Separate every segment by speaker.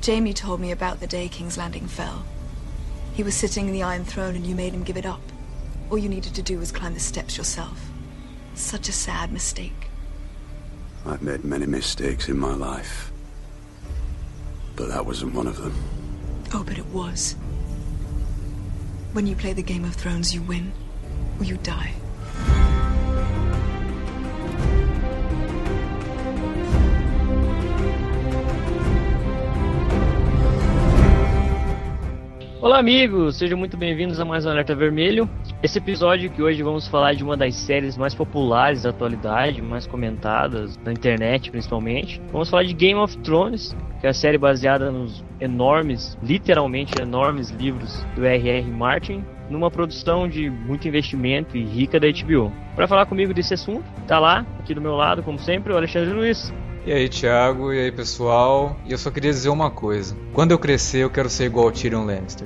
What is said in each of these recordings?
Speaker 1: Jaime told me about the day King's Landing fell. He was sitting in the Iron Throne and you made him give it up. All you needed to do was climb the steps yourself. Such a sad mistake.
Speaker 2: I've made many mistakes in my life. But that wasn't one of them.
Speaker 1: Oh, but it was. When you play the Game of Thrones, you win, or you die.
Speaker 3: Olá amigos, sejam muito bem-vindos a mais um Alerta Vermelho. Esse episódio que hoje vamos falar de uma das séries mais populares da atualidade, mais comentadas na internet principalmente. Vamos falar de Game of Thrones, que é a série baseada nos enormes, literalmente enormes livros do R.R. Martin, numa produção de muito investimento e rica da HBO. Para falar comigo desse assunto, tá lá, aqui do meu lado, como sempre, o Alexandre Luiz.
Speaker 4: E aí, Thiago, e aí, pessoal? E eu só queria dizer uma coisa. Quando eu crescer, eu quero ser igual ao Tyrion Lannister.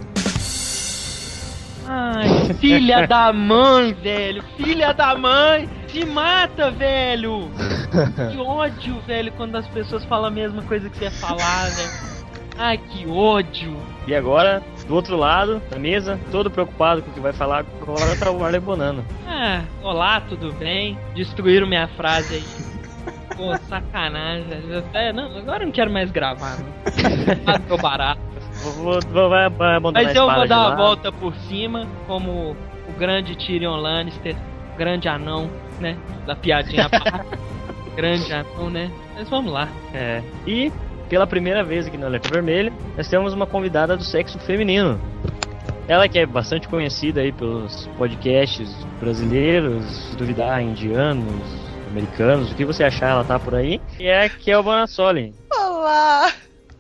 Speaker 5: Ai, filha da mãe, velho! Filha da mãe! Se mata, velho! Que ódio, velho, quando as pessoas falam a mesma coisa que você ia falar, velho. Ai, que ódio!
Speaker 3: E agora, do outro lado da mesa, todo preocupado com o que vai falar, agora tá o Marley Bonano.
Speaker 5: Olá, tudo bem? Destruíram minha frase aí. Pô, sacanagem, velho. Não, agora eu não quero mais gravar, não. Tô barato.
Speaker 3: Vai abandonar.
Speaker 5: Mas eu vou dar uma volta por cima, como o grande Tyrion Lannister, grande anão, né? Da piadinha grande anão, né? Mas vamos lá.
Speaker 3: E pela primeira vez aqui no Alerta Vermelho, nós temos uma convidada do sexo feminino. Ela que é bastante conhecida aí pelos podcasts brasileiros, se duvidar, indianos, americanos, o que você achar, ela tá por aí. E é a Kel Bonassoli.
Speaker 6: Olá!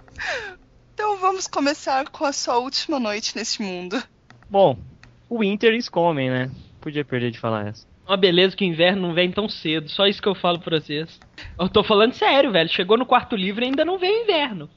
Speaker 6: Então vamos começar com a sua última noite neste mundo.
Speaker 3: Bom, o Winter is coming, né? Podia perder de falar essa.
Speaker 5: Uma beleza que o inverno não vem tão cedo, só isso que eu falo pra vocês. Eu tô falando sério, velho. Chegou no quarto livro e ainda não veio inverno.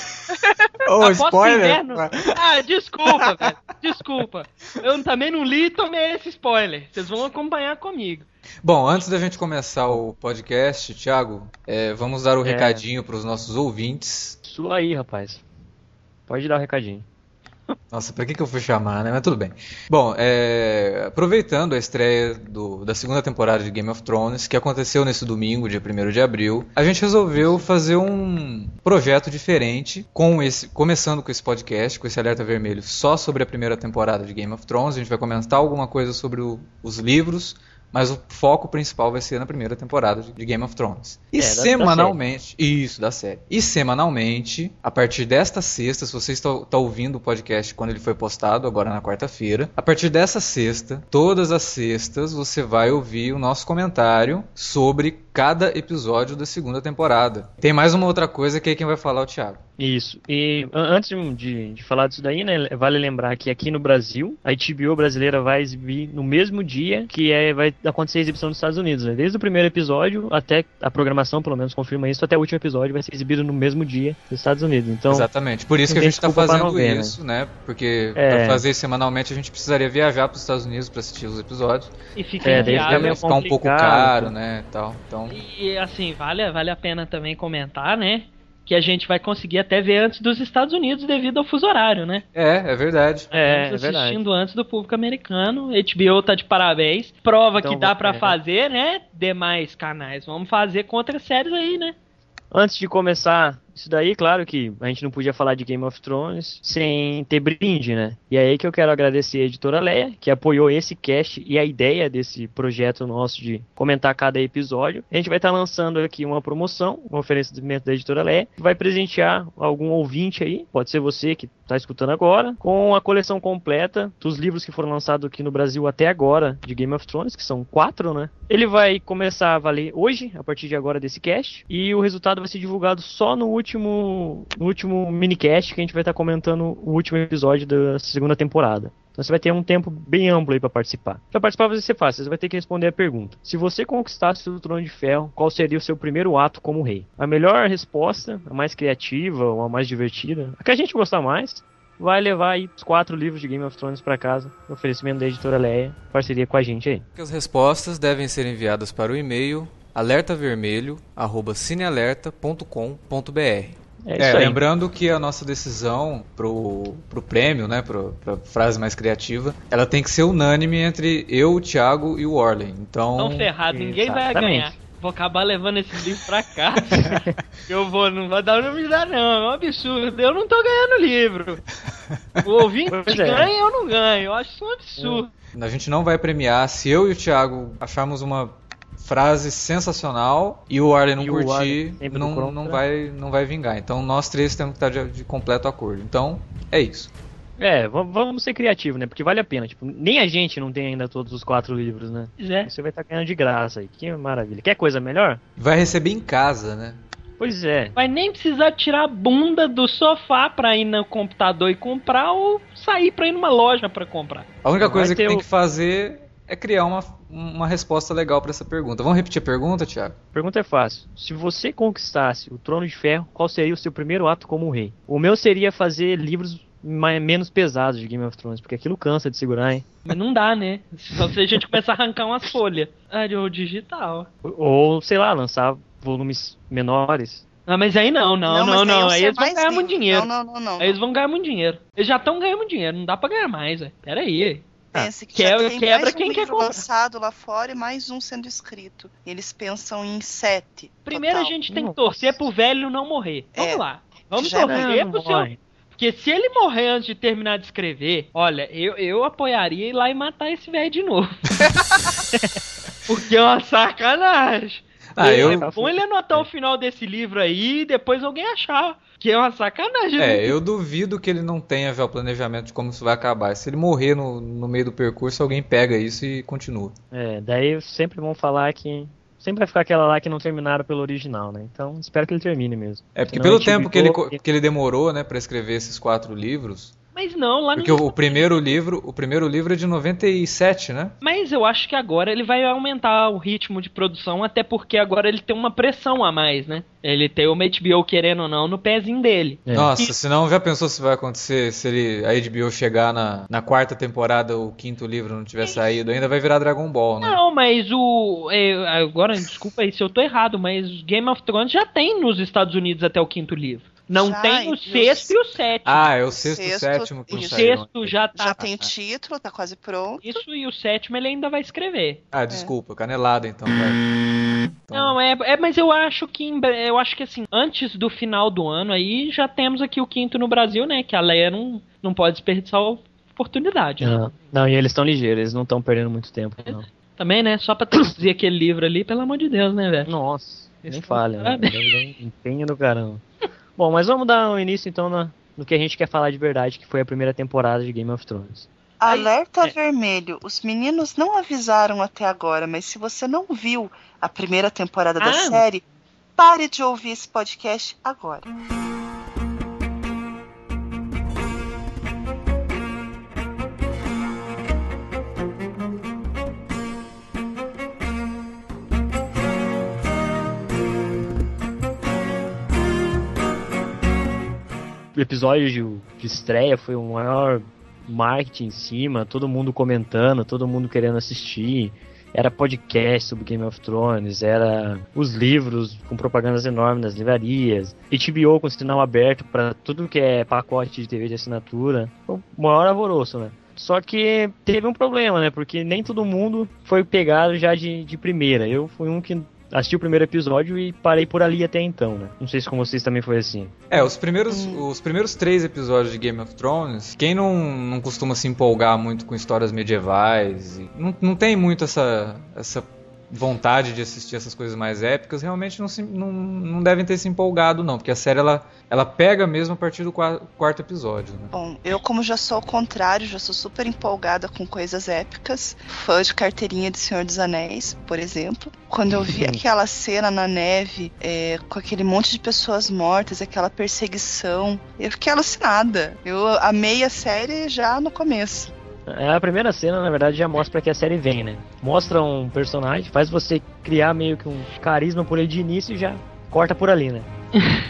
Speaker 4: Spoiler!
Speaker 5: Inverno... desculpa, velho. Desculpa. Eu também não li e tomei esse spoiler. Vocês vão acompanhar comigo.
Speaker 4: Bom, antes da gente começar o podcast, Thiago, vamos dar o recadinho pros nossos ouvintes.
Speaker 3: Sua aí, rapaz. Pode dar o recadinho.
Speaker 4: Nossa, pra que eu fui chamar, né? Mas tudo bem. Bom, aproveitando a estreia da segunda temporada de Game of Thrones, que aconteceu nesse domingo, dia 1º de abril, a gente resolveu fazer um projeto diferente, começando com esse podcast, com esse alerta vermelho, só sobre a primeira temporada de Game of Thrones. A gente vai comentar alguma coisa sobre os livros, mas o foco principal vai ser na primeira temporada de Game of Thrones. E semanalmente... Isso, da série. E semanalmente, a partir desta sexta, se você está ouvindo o podcast quando ele foi postado, agora na quarta-feira, a partir dessa sexta, todas as sextas, você vai ouvir o nosso comentário sobre cada episódio da segunda temporada. Tem mais uma outra coisa que é quem vai falar, o Thiago.
Speaker 3: Isso. E antes de falar disso daí, né, vale lembrar que aqui no Brasil, a HBO brasileira vai exibir no mesmo dia que vai acontecer a exibição nos Estados Unidos, né? Desde o primeiro episódio até a programação, pelo menos confirma isso, até o último episódio vai ser exibido no mesmo dia nos Estados Unidos. Então,
Speaker 4: exatamente. Por isso que a gente está fazendo isso, né? Porque para fazer semanalmente a gente precisaria viajar para os Estados Unidos para assistir os episódios.
Speaker 5: E fica
Speaker 4: ficar um pouco caro, né? Tal. Então...
Speaker 5: E assim, vale a pena também comentar, né? Que a gente vai conseguir até ver antes dos Estados Unidos devido ao fuso horário, né?
Speaker 4: É verdade.
Speaker 5: Estamos assistindo antes do público americano. HBO tá de parabéns. Prova então, que dá pra fazer, né? Demais canais. Vamos fazer com outras séries aí, né?
Speaker 3: Antes de começar isso daí, claro que a gente não podia falar de Game of Thrones sem ter brinde, né? E é aí que eu quero agradecer a editora Leia, que apoiou esse cast e a ideia desse projeto nosso de comentar cada episódio. A gente vai estar lançando aqui uma promoção, um oferecimento da editora Leia, que vai presentear algum ouvinte aí, pode ser você que está escutando agora, com a coleção completa dos livros que foram lançados aqui no Brasil até agora de Game of Thrones, que são 4, né? Ele vai começar a valer hoje, a partir de agora desse cast, e o resultado vai ser divulgado só no último minicast que a gente vai estar comentando o último episódio da segunda temporada. Então você vai ter um tempo bem amplo aí para participar. Para participar vai ser fácil, você vai ter que responder a pergunta. Se você conquistasse o Trono de Ferro, qual seria o seu primeiro ato como rei? A melhor resposta, a mais criativa ou a mais divertida, a que a gente gostar mais, vai levar aí os 4 livros de Game of Thrones para casa, oferecimento da editora Leia, parceria com a gente aí.
Speaker 4: As respostas devem ser enviadas para o e-mail alertavermelho@cinealerta.com.br.
Speaker 3: É isso aí.
Speaker 4: Lembrando que a nossa decisão pro prêmio, né, pra frase mais criativa, ela tem que ser unânime entre eu, o Thiago e o Orlen. Então,
Speaker 5: ferrado, ninguém vai
Speaker 3: Exatamente.
Speaker 5: ganhar. Vou acabar levando esse livro pra casa. Não vai dar, não me dá não, é um absurdo. Eu não tô ganhando livro. O ouvinte
Speaker 3: Pois é.
Speaker 5: ganha, eu não ganho. Eu acho isso um absurdo.
Speaker 4: a gente não vai premiar se eu e o Thiago acharmos uma frase sensacional e o Orlen não
Speaker 3: E o
Speaker 4: curtir,
Speaker 3: Orlen sempre
Speaker 4: não
Speaker 3: contra.
Speaker 4: vai vingar. Então nós três temos que estar de completo acordo. Então, é isso.
Speaker 3: Vamos ser criativos, né? Porque vale a pena. Tipo, nem a gente não tem ainda todos os 4 livros, né?
Speaker 5: Pois é.
Speaker 3: Você vai estar ganhando de graça aí. Que maravilha. Quer coisa melhor?
Speaker 4: Vai receber em casa, né?
Speaker 3: Pois é.
Speaker 5: Vai nem precisar tirar a bunda do sofá pra ir no computador e comprar ou sair pra ir numa loja pra comprar.
Speaker 4: A única
Speaker 3: Vai
Speaker 4: coisa que
Speaker 3: ter
Speaker 4: tem
Speaker 3: o-
Speaker 4: que fazer é criar uma resposta legal pra essa pergunta. Vamos repetir a pergunta, Thiago?
Speaker 3: A pergunta é fácil. Se você conquistasse o Trono de Ferro, qual seria o seu primeiro ato como rei? O meu seria fazer livros menos pesados de Game of Thrones, porque aquilo cansa de segurar, hein?
Speaker 5: Mas não dá, né? Só se a gente começar a arrancar umas folhas. Ou digital.
Speaker 3: Ou, sei lá, lançar volumes menores.
Speaker 5: Ah, mas aí não.
Speaker 6: mas
Speaker 5: Aí
Speaker 6: iam
Speaker 5: eles
Speaker 6: ser
Speaker 5: vão
Speaker 6: mais
Speaker 5: ganhar muito
Speaker 6: livros.
Speaker 5: dinheiro.
Speaker 6: Não.
Speaker 5: Aí eles vão ganhar muito dinheiro. Eles já estão ganhando muito dinheiro, não dá pra ganhar mais, velho. Pera aí.
Speaker 6: Pense que
Speaker 5: quebra-
Speaker 6: já tem
Speaker 5: quebra
Speaker 6: mais um
Speaker 5: quem quer
Speaker 6: livro
Speaker 5: comprar.
Speaker 6: lançado lá fora e mais um sendo escrito. Eles pensam em 7.
Speaker 5: Primeiro
Speaker 6: total.
Speaker 5: a gente tem que
Speaker 3: Nossa.
Speaker 5: torcer pro velho não morrer. Vamos
Speaker 6: É.
Speaker 5: lá. Vamos
Speaker 6: Já
Speaker 5: torcer
Speaker 3: Não
Speaker 5: pro seu.
Speaker 3: morre.
Speaker 5: Porque se ele morrer antes de terminar de escrever, olha, eu apoiaria ir lá e matar esse velho de novo. Porque é uma sacanagem. É bom ele anotar o final desse livro aí e depois alguém achar que é uma sacanagem.
Speaker 4: Eu duvido que ele não tenha já o planejamento de como isso vai acabar. Se ele morrer no meio do percurso, alguém pega isso e continua.
Speaker 3: Daí sempre vão falar que... Sempre vai ficar aquela lá que não terminaram pelo original, né? Então espero que ele termine mesmo.
Speaker 4: Porque
Speaker 3: Senão
Speaker 4: pelo
Speaker 3: a gente
Speaker 4: tempo
Speaker 3: ficou-
Speaker 4: que ele demorou, né, pra escrever esses 4 livros.
Speaker 5: Mas não, lá
Speaker 4: Porque
Speaker 5: no.
Speaker 4: o primeiro livro é de 97, né?
Speaker 5: Mas eu acho que agora ele vai aumentar o ritmo de produção, até porque agora ele tem uma pressão a mais, né? Ele tem uma HBO, querendo ou não, no pezinho dele.
Speaker 3: É.
Speaker 4: Nossa, senão já pensou se vai acontecer se a HBO chegar na 4ª temporada, o 5º livro não tiver saído, ainda vai virar Dragon Ball, né?
Speaker 5: Não, mas agora, desculpa aí se eu tô errado, mas Game of Thrones já tem nos Estados Unidos até o 5º livro. Não
Speaker 6: Já,
Speaker 5: tem o
Speaker 6: e
Speaker 5: 6º e o 7º.
Speaker 4: Ah, é o 6º e o
Speaker 6: Sexto,
Speaker 4: 7º que não
Speaker 5: O
Speaker 6: isso.
Speaker 4: saíram.
Speaker 5: 6º já tá.
Speaker 6: Já tem título, tá quase pronto.
Speaker 5: Isso e o 7º ele ainda vai escrever.
Speaker 4: Ah, desculpa, canelada então, vai. Então,
Speaker 5: Não, mas eu acho que assim, antes do final do ano aí já temos aqui o 5º no Brasil, né? Que a Leia não pode desperdiçar a oportunidade. Né?
Speaker 3: Não, e eles estão ligeiros, eles não estão perdendo muito tempo, não.
Speaker 5: Também, né? Só pra traduzir aquele livro ali, pelo amor de Deus, né, velho?
Speaker 3: Nossa, nem
Speaker 5: Esse
Speaker 3: falha, né?
Speaker 5: cara-
Speaker 3: Deve dar um empenho do caramba. Bom, mas vamos dar um início então no que a gente quer falar de verdade, que foi a primeira temporada de Game of Thrones.
Speaker 6: Alerta vermelho. Os meninos não avisaram até agora, mas se você não viu a primeira temporada da série, pare de ouvir esse podcast agora.
Speaker 3: O episódio de estreia foi o maior marketing em cima, todo mundo comentando, todo mundo querendo assistir. Era podcast sobre Game of Thrones, era os livros com propagandas enormes nas livrarias, HBO com sinal aberto para tudo que é pacote de TV de assinatura. Foi o maior alvoroço, né? Só que teve um problema, né? Porque nem todo mundo foi pegado já de primeira. Eu fui um que assisti o primeiro episódio e parei por ali até então, né? Não sei se com vocês também foi assim.
Speaker 4: os primeiros 3 episódios de Game of Thrones, quem não costuma se empolgar muito com histórias medievais, não tem muito essa vontade de assistir essas coisas mais épicas, realmente não devem ter se empolgado não, porque a série ela pega mesmo a partir do 4º episódio, né?
Speaker 6: Bom, eu como já sou ao contrário, já sou super empolgada com coisas épicas, fã de carteirinha de Senhor dos Anéis, por exemplo. Quando eu vi aquela cena na neve, com aquele monte de pessoas mortas, aquela perseguição, eu fiquei alucinada. Eu amei a série já no começo.
Speaker 3: A primeira cena, na verdade, já mostra pra que a série vem, né? Mostra um personagem, faz você criar meio que um carisma por ele de início e já corta por ali, né?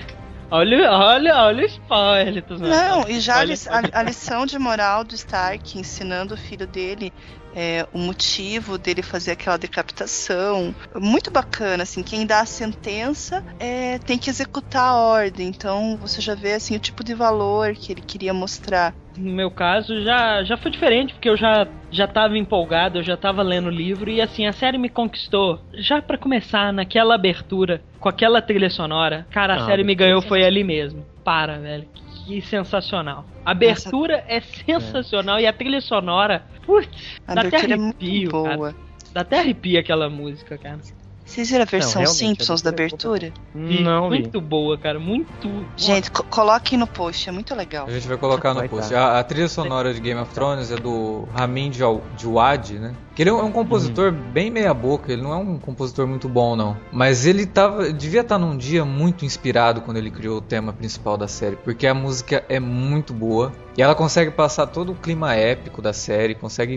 Speaker 5: Olha o spoiler.
Speaker 6: Não, e já a lição de moral do Stark, ensinando o filho dele o motivo dele fazer aquela decapitação. Muito bacana, assim, quem dá a sentença tem que executar a ordem. Então você já vê assim, o tipo de valor que ele queria mostrar.
Speaker 5: No meu caso, já foi diferente, porque eu já tava empolgado, eu já tava lendo o livro, e assim, a série me conquistou. Já pra começar, naquela abertura, com aquela trilha sonora, cara, a série me ganhou, foi ali mesmo. Velho, que sensacional. A abertura é sensacional, e a trilha sonora, putz, dá até arrepio, cara. Dá até arrepio aquela música, cara.
Speaker 6: Vocês viram a versão Simpsons da abertura?
Speaker 3: Não,
Speaker 5: muito boa, cara, muito.
Speaker 6: Gente, coloquem no post, é muito legal.
Speaker 4: A gente vai colocar no post. A trilha sonora de Game of Thrones é do Ramin Djawadi, né? Que ele é um compositor bem meia boca, ele não é um compositor muito bom, não. Mas ele devia estar num dia muito inspirado quando ele criou o tema principal da série, porque a música é muito boa. E ela consegue passar todo o clima épico da série,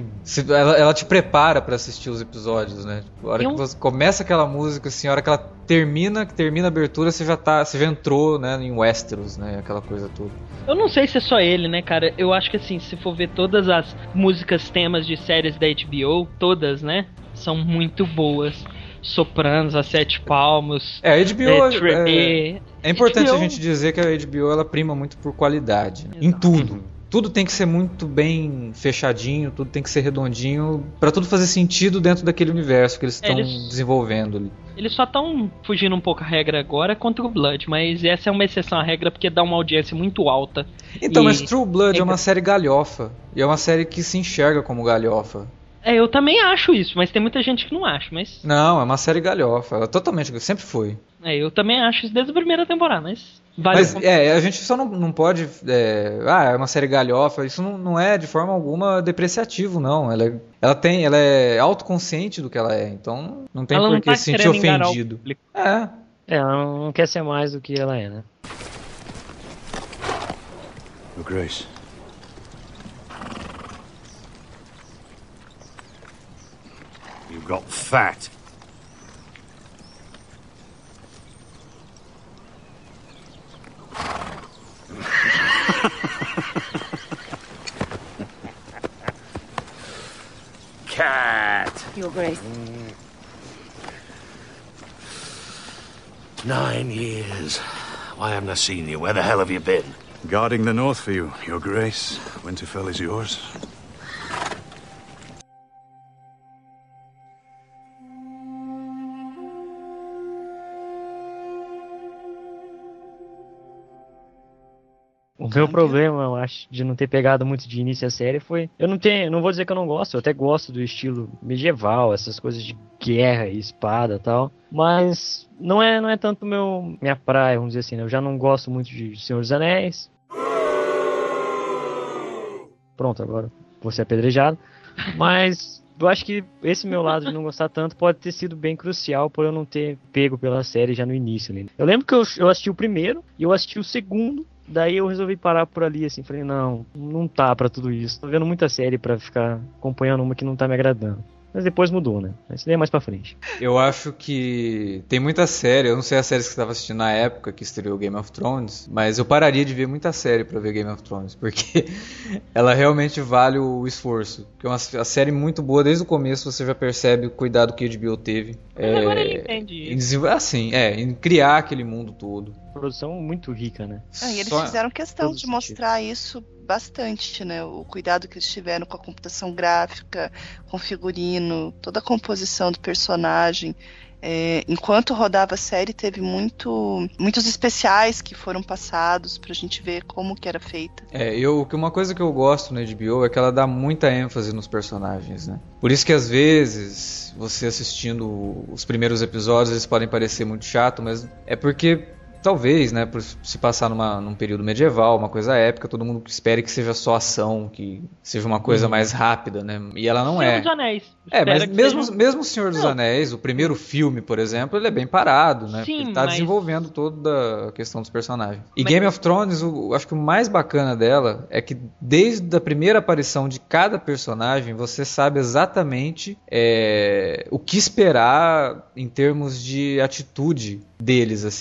Speaker 4: ela te prepara pra assistir os episódios, né? A hora que você começa aquela música, assim, a hora que ela termina a abertura, você já entrou, né, em Westeros, né? Aquela coisa toda.
Speaker 5: Eu não sei se é só ele, né, cara? Eu acho que assim, se for ver todas as músicas temas de séries da HBO, todas, né, são muito boas. Sopranos, A Sete Palmos.
Speaker 4: A HBO é importante a gente dizer que a HBO ela prima muito por qualidade, né? Em tudo. Tudo tem que ser muito bem fechadinho, tudo tem que ser redondinho, pra tudo fazer sentido dentro daquele universo que eles estão desenvolvendo ali.
Speaker 5: Eles só estão fugindo um pouco a regra agora contra o Blood, mas essa é uma exceção à regra porque dá uma audiência muito alta.
Speaker 4: Então, mas True Blood é uma série galhofa, e é uma série que se enxerga como galhofa.
Speaker 5: Eu também acho isso, mas tem muita gente que não acha, mas...
Speaker 4: Não, é uma série galhofa, ela totalmente, sempre foi.
Speaker 5: Eu também acho isso desde a primeira temporada, mas...
Speaker 4: Mas a gente só não pode... é uma série galhofa, isso não é de forma alguma depreciativo, não. Ela é autoconsciente do que ela é, então não tem por que se sentir ofendido.
Speaker 3: Ela não quer ser mais do que ela é, né?
Speaker 2: Your Grace. You got fat. Cat.
Speaker 7: Your Grace.
Speaker 8: 9 years. Why haven't I seen you? Where the hell have you been?
Speaker 2: Guarding the north for you, Your Grace. Winterfell is yours.
Speaker 3: O meu problema, eu acho, de não ter pegado muito de início a série foi... não vou dizer que eu não gosto, eu até gosto do estilo medieval, essas coisas de guerra e espada e tal. Mas não é tanto minha praia, vamos dizer assim, né? Eu já não gosto muito de Senhor dos Anéis. Pronto, agora vou ser apedrejado. Mas eu acho que esse meu lado de não gostar tanto pode ter sido bem crucial por eu não ter pego pela série já no início ali. Eu lembro que eu assisti o primeiro e eu assisti o segundo. Daí eu resolvi parar por ali, assim, falei, não tá pra tudo isso. Tô vendo muita série pra ficar acompanhando uma que não tá me agradando. Mas depois mudou, né? Mas isso daí é mais pra frente.
Speaker 4: Eu acho que tem muita série, eu não sei as séries que você estava assistindo na época que estreou Game of Thrones, mas eu pararia de ver muita série pra ver Game of Thrones, porque ela realmente vale o esforço. Porque é uma série muito boa, desde o começo você já percebe o cuidado que a HBO teve.
Speaker 5: Mas agora ele entende isso.
Speaker 4: Em criar aquele mundo todo.
Speaker 3: Produção muito rica, né?
Speaker 6: E eles fizeram questão de mostrar isso bastante, né? O cuidado que eles tiveram com a computação gráfica, com o figurino, toda a composição do personagem. Enquanto rodava a série, teve muitos especiais que foram passados pra gente ver como que era feita.
Speaker 4: Uma coisa que eu gosto na HBO é que ela dá muita ênfase nos personagens, né? Por isso que às vezes, você assistindo os primeiros episódios, eles podem parecer muito chato, mas é porque... Talvez, né, por se passar num período medieval, uma coisa épica, todo mundo espere que seja só ação, que seja uma coisa mais rápida, né? E ela não
Speaker 5: Senhor dos Anéis.
Speaker 4: Mas mesmo o Senhor dos Anéis, o primeiro filme, por exemplo, ele é bem parado, né?
Speaker 5: Sim,
Speaker 4: ele tá desenvolvendo toda a questão dos personagens. E Game of Thrones, acho que o mais bacana dela é que desde a primeira aparição de cada personagem, você sabe exatamente o que esperar em termos de atitude deles, assim.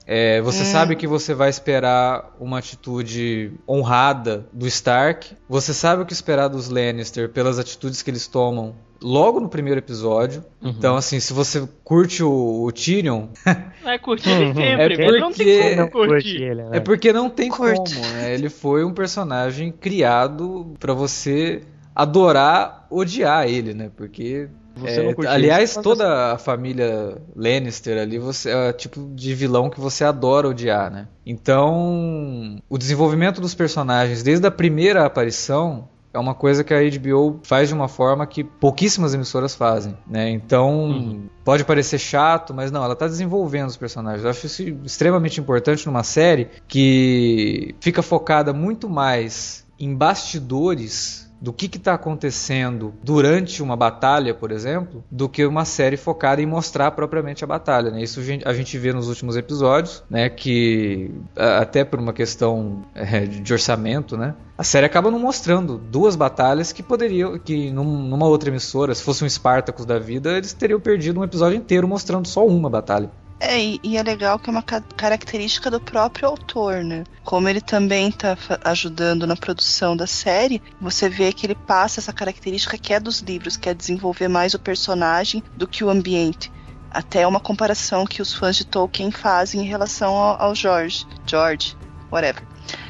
Speaker 4: Você sabe que você vai esperar uma atitude honrada do Stark. Você sabe o que esperar dos Lannister pelas atitudes que eles tomam logo no primeiro episódio. Então, assim, se você curte o Tyrion...
Speaker 5: Vai curtir ele sempre,
Speaker 4: porque...
Speaker 5: não tem como curtir.
Speaker 3: Ele, né?
Speaker 4: É porque não tem
Speaker 6: Curto.
Speaker 4: como, né? Ele foi um personagem criado pra você adorar, odiar ele, né? Porque...
Speaker 3: Você não curte
Speaker 4: aliás,
Speaker 3: isso,
Speaker 4: toda a família Lannister ali é o tipo de vilão que você adora odiar, né? Então, o desenvolvimento dos personagens desde a primeira aparição é uma coisa que a HBO faz de uma forma que pouquíssimas emissoras fazem, né? Então, pode parecer chato, mas não, ela está desenvolvendo os personagens. Eu acho isso extremamente importante numa série que fica focada muito mais em bastidores do que está acontecendo durante uma batalha, por exemplo, do que uma série focada em mostrar propriamente a batalha, né? Isso a gente vê nos últimos episódios, né? Que até por uma questão de orçamento, né? A série acaba não mostrando duas batalhas que poderiam, que numa outra emissora, se fosse um Spartacus da vida, eles teriam perdido um episódio inteiro mostrando só uma batalha.
Speaker 6: E é legal que é uma característica do próprio autor, né? Como ele também tá ajudando na produção da série, você vê que ele passa essa característica que é dos livros, que é desenvolver mais o personagem do que o ambiente. Até uma comparação que os fãs de Tolkien fazem em relação ao George, whatever.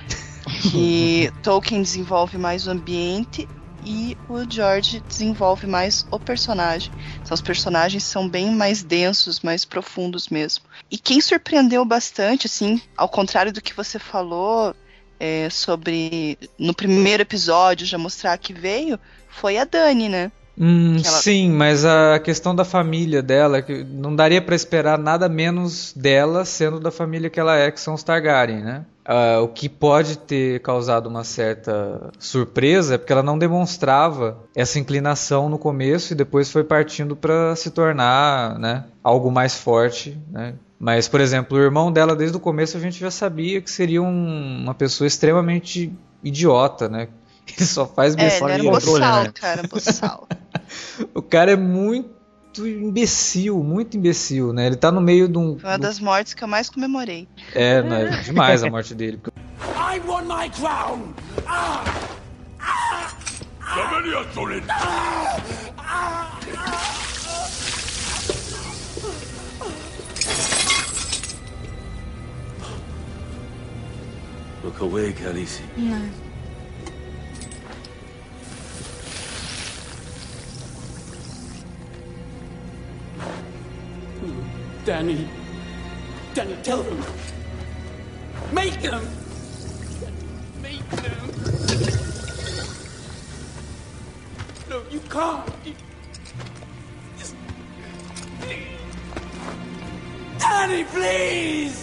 Speaker 6: Que Tolkien desenvolve mais o ambiente e o George desenvolve mais o personagem. Então os personagens são bem mais densos, mais profundos mesmo. E quem surpreendeu bastante, assim, ao contrário do que você falou sobre no primeiro episódio já mostrar que veio, foi a Dany, né?
Speaker 4: Sim, mas a questão da família dela, que não daria pra esperar nada menos dela sendo da família que ela é, que são os Targaryen, né? O que pode ter causado uma certa surpresa é porque ela não demonstrava essa inclinação no começo e depois foi partindo para se tornar, né, algo mais forte, né? Mas, por exemplo, o irmão dela desde o começo a gente já sabia que seria uma pessoa extremamente idiota, né? Ele só faz besteira.
Speaker 6: Ele era um boçal, né? Cara, boçal.
Speaker 4: O cara é muito imbecil, né? Ele tá no meio de um...
Speaker 6: Foi uma das mortes que eu mais comemorei.
Speaker 4: Não é demais a morte dele.
Speaker 8: I won my crown! Look away, Khaleesi.
Speaker 1: No.
Speaker 7: Dany, tell them. Make them! Make them! No, you can't. Dany, please!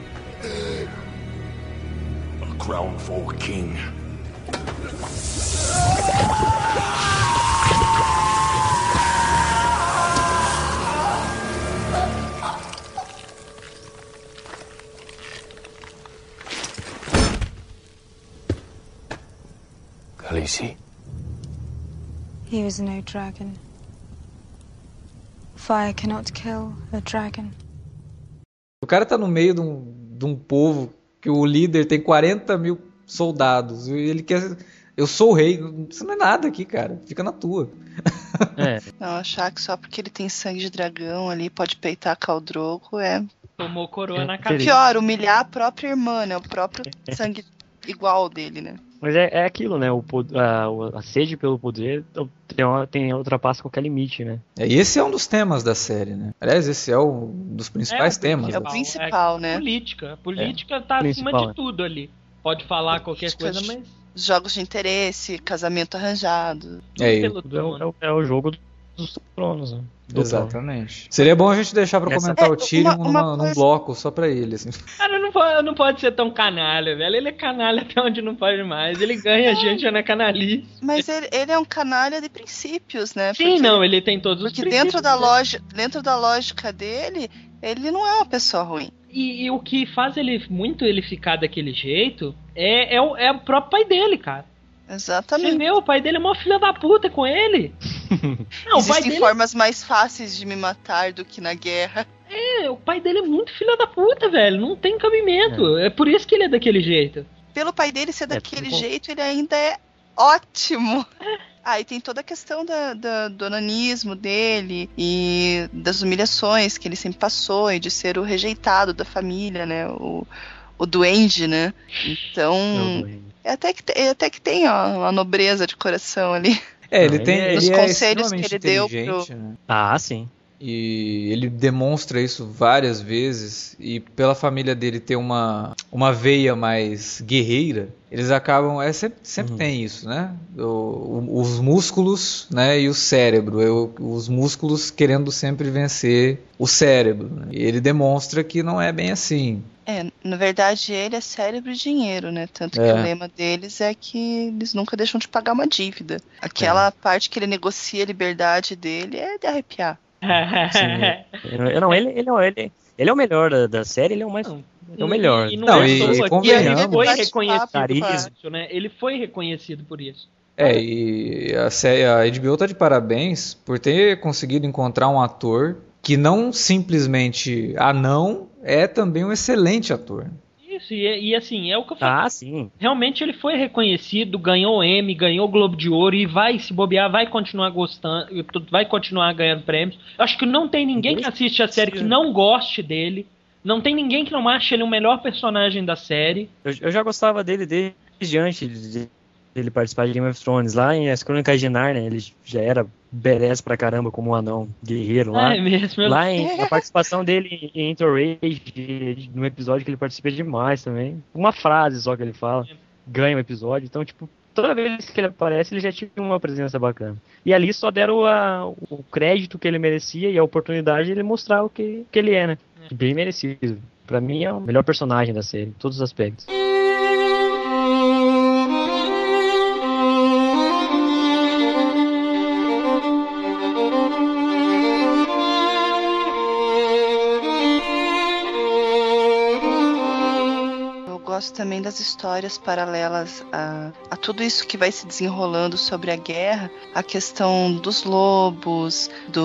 Speaker 8: A crown for a king. Khaleesi?
Speaker 1: He was no dragon. Fire cannot kill a dragon.
Speaker 4: O cara tá no meio de um povo que o líder tem 40 mil soldados e ele quer... Eu sou o rei. Isso não é nada aqui, cara. Fica na tua.
Speaker 6: Não, achar que só porque ele tem sangue de dragão ali pode peitar Khal Drogo é...
Speaker 5: Tomou coroa na cabeça.
Speaker 6: Pior, humilhar a própria irmã, né? O próprio sangue igual dele, né?
Speaker 3: Mas é aquilo, né? A sede pelo poder ultrapassa qualquer limite, né?
Speaker 4: E esse é um dos temas da série, né? Aliás, esse é um dos principais temas.
Speaker 6: É o principal, né?
Speaker 5: A política tá acima de tudo ali. Pode falar qualquer coisa, mas...
Speaker 6: Jogos de interesse, casamento arranjado.
Speaker 3: É o jogo dos tronos, né?
Speaker 4: Exatamente. Seria bom a gente deixar pra comentar o Tyrion num bloco só pra ele, assim.
Speaker 5: Cara, não pode ser tão canalha, velho. Ele é canalha até onde não pode mais. Ele ganha a gente na canalice.
Speaker 6: Mas ele é um canalha de princípios, né?
Speaker 5: Sim, não, ele tem todos os princípios.
Speaker 6: Porque dentro da lógica dele, ele não é uma pessoa ruim.
Speaker 5: E o que faz ele ficar daquele jeito é o próprio pai dele, cara.
Speaker 6: Exatamente.
Speaker 5: Você vê, o pai dele é uma filha da puta com ele.
Speaker 6: Não, existem formas mais fáceis de me matar do que na guerra.
Speaker 5: O pai dele é muito filho da puta, velho. Não tem cabimento. É por isso que ele é daquele jeito.
Speaker 6: Pelo pai dele ser daquele jeito, ele ainda é ótimo. E tem toda a questão do onanismo dele e das humilhações que ele sempre passou e de ser o rejeitado da família, né? O duende, né? Então, até que tem uma nobreza de coração ali.
Speaker 4: Ele tem
Speaker 6: os
Speaker 4: ele
Speaker 6: conselhos
Speaker 4: é
Speaker 6: que ele deu
Speaker 4: né?
Speaker 3: Sim.
Speaker 4: E ele demonstra isso várias vezes, e pela família dele ter uma veia mais guerreira, eles acabam, sempre tem isso, né? Os músculos, né, e o cérebro, os músculos querendo sempre vencer o cérebro, né? E ele demonstra que não é bem assim.
Speaker 6: Na verdade ele é cérebro e dinheiro, né? Tanto que o lema deles é que eles nunca deixam de pagar uma dívida. Aquela parte que ele negocia a liberdade dele é de arrepiar.
Speaker 3: Ele é o melhor da série, ele é o mais... É o melhor.
Speaker 5: E
Speaker 4: convenhamos.
Speaker 5: Ele foi reconhecido por isso, né? Ele foi reconhecido por isso.
Speaker 4: E a HBO tá de parabéns por ter conseguido encontrar um ator que não simplesmente não é também um excelente ator.
Speaker 5: Isso, e assim, é o que eu falo.
Speaker 3: Sim.
Speaker 5: Realmente ele foi reconhecido, ganhou Emmy, ganhou Globo de Ouro e vai se bobear, vai continuar gostando, vai continuar ganhando prêmios. Eu acho que não tem ninguém que assiste a série que não goste dele. Não tem ninguém que não ache ele o melhor personagem da série.
Speaker 3: Eu já gostava dele desde antes de ele participar de Game of Thrones. Lá em As Crônicas de Nárnia, ele já era badass pra caramba como um anão guerreiro lá.
Speaker 5: Mesmo.
Speaker 3: Lá a participação dele em Entourage, no episódio que ele participa demais também. Uma frase só que ele fala, ganha o episódio. Então, tipo, toda vez que ele aparece, ele já tinha uma presença bacana. E ali só deram o crédito que ele merecia e a oportunidade de ele mostrar o que ele é, né? Bem merecido. Pra mim é o melhor personagem da série, em todos os aspectos.
Speaker 6: Gosto também das histórias paralelas a tudo isso que vai se desenrolando sobre a guerra, a questão dos lobos,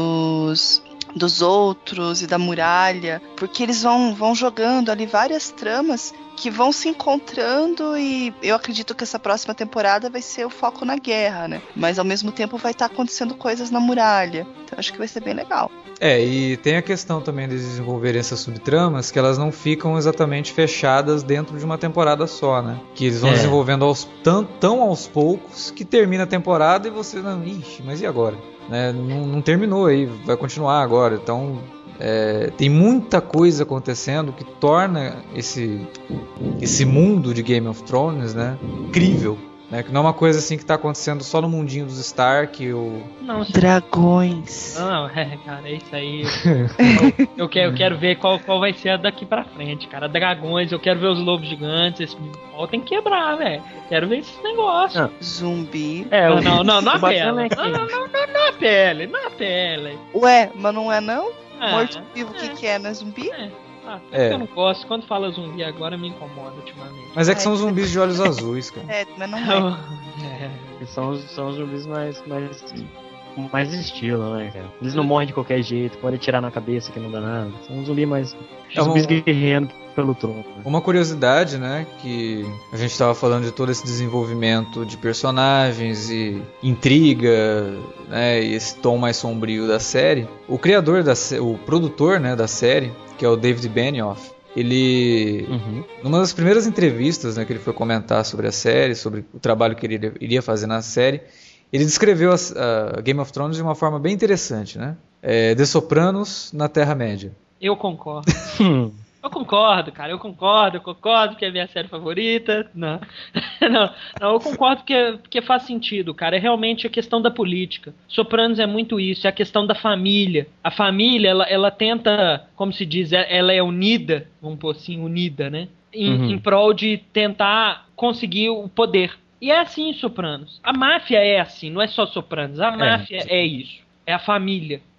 Speaker 6: dos outros e da muralha, porque eles vão jogando ali várias tramas que vão se encontrando e eu acredito que essa próxima temporada vai ser o foco na guerra, né? Mas ao mesmo tempo vai estar acontecendo coisas na muralha, então acho que vai ser bem legal.
Speaker 4: E tem a questão também de desenvolver essas subtramas, que elas não ficam exatamente fechadas dentro de uma temporada só, né? Que eles vão desenvolvendo tão aos poucos que termina a temporada e você não... Ixi, mas e agora? Né? Não terminou aí, vai continuar agora. Então tem muita coisa acontecendo que torna esse mundo de Game of Thrones, né, incrível. Né? Que não é uma coisa assim que tá acontecendo só no mundinho dos Stark ou...
Speaker 6: Não, dragões.
Speaker 5: Não, cara, é isso aí. Eu quero ver qual vai ser a daqui pra frente, cara. Dragões, eu quero ver os lobos gigantes. Esse pau tem que quebrar, velho. Quero ver esses negócios.
Speaker 6: Zumbi.
Speaker 5: Não, na pele. Na pele.
Speaker 6: Ué, mas não é não? Morto-vivo, o que é? Não é zumbi?
Speaker 5: Eu não gosto. Quando fala zumbi agora me incomoda ultimamente.
Speaker 4: Mas é que são zumbis de olhos azuis, cara.
Speaker 6: Mas não é.
Speaker 3: São os zumbis mais estilo, né, cara? Eles não morrem de qualquer jeito, podem tirar na cabeça que não dá nada. São zumbis mais... zumbis guerreando pelo trono. Né?
Speaker 4: Uma curiosidade, né, que a gente estava falando de todo esse desenvolvimento de personagens e intriga, né, e esse tom mais sombrio da série. O criador o produtor, né, da série, que é o David Benioff, ele, numa das primeiras entrevistas, né, que ele foi comentar sobre a série, sobre o trabalho que ele iria fazer na série, ele descreveu a Game of Thrones de uma forma bem interessante, né? The Sopranos na Terra-média.
Speaker 5: Eu concordo. Eu concordo, cara. Eu concordo que é a minha série favorita. Não, eu concordo porque faz sentido, cara. É realmente a questão da política. Sopranos é muito isso, é a questão da família. A família, ela tenta, como se diz, ela é unida, vamos pôr assim, unida, né? Em prol de tentar conseguir o poder. E é assim em Sopranos. A máfia é assim, não é só Sopranos. A máfia é isso. É a família.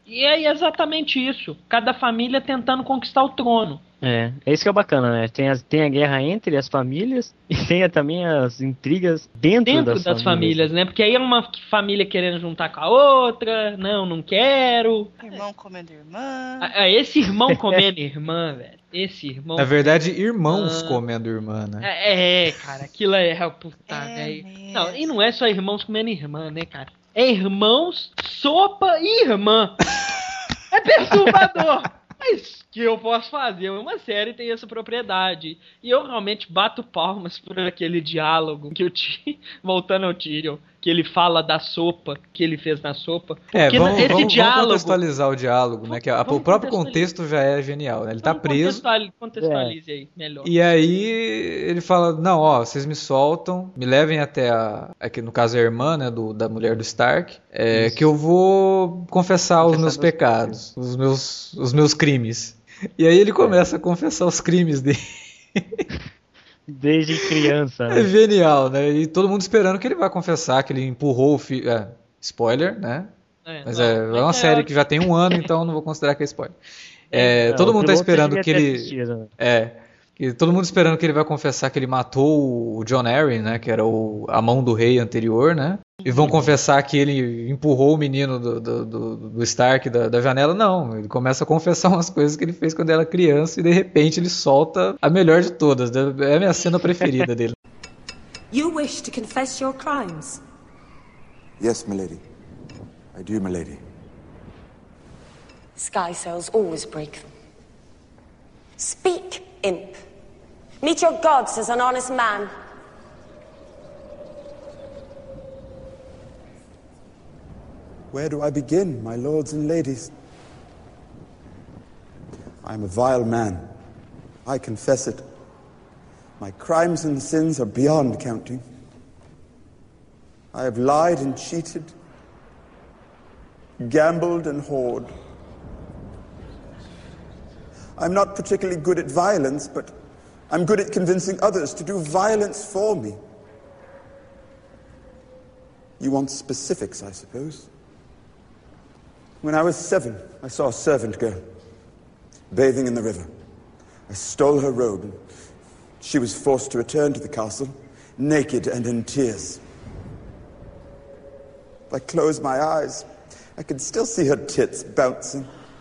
Speaker 5: E é exatamente isso. Cada família tentando conquistar o trono.
Speaker 3: É isso que é bacana, né? Tem a guerra entre as famílias e tem também as intrigas dentro das
Speaker 5: famílias, né? Porque aí é uma família querendo juntar com a outra, não quero.
Speaker 6: Irmão comendo irmã.
Speaker 5: Esse irmão comendo irmã, velho. Esse irmão.
Speaker 4: Na verdade, irmãos comendo irmã, né?
Speaker 5: Cara, aquilo é puta, velho. Não, e não é só irmãos comendo irmã, né, cara? É irmãos, sopa e irmã. É perturbador. Mas que eu posso fazer? Uma série tem essa propriedade. E eu realmente bato palmas por aquele diálogo que eu tinha, voltando ao Tyrion, que ele fala da sopa, que ele fez na sopa. Porque
Speaker 4: vamos contextualizar o diálogo, né? Que o próprio contexto já é genial, né? Ele tá preso.
Speaker 5: Contextualize aí, melhor.
Speaker 4: E aí ele fala, não, ó, vocês me soltam, me levem até aqui no caso a irmã, né, da mulher do Stark, que eu vou confessar os meus pecados, os meus crimes. E aí ele começa a confessar os crimes dele.
Speaker 3: Desde criança, né?
Speaker 4: É genial, né? E todo mundo esperando que ele vai confessar que ele empurrou o filho. Spoiler, né? Mas é uma série que já tem 1 ano, então não vou considerar que é spoiler. Todo mundo tá esperando que ele. Que todo mundo esperando que ele vai confessar que ele matou o Jon Arryn, né? Que era a mão do rei anterior, né? E vão confessar que ele empurrou o menino do Stark da janela. Não, ele começa a confessar umas coisas que ele fez quando era criança e de repente ele solta a melhor de todas. É a minha cena preferida dele.
Speaker 9: You wish to confess your crimes?
Speaker 2: Yes, milady. I do, milady.
Speaker 9: Sky cells always break them. Speak, imp. Meet your gods as an honest man.
Speaker 2: Where do I begin, my lords and ladies? I am a vile man. I confess it. My crimes and sins are beyond counting. I have lied and cheated, gambled and whored. I'm not particularly good at violence, but I'm good at convincing others to do violence for me. You want specifics, I suppose? When I was 7, I saw a servant girl bathing in the river. I stole her robe, and she was forced to return to the castle, naked and in tears. If I close my eyes, I can still see her tits bouncing.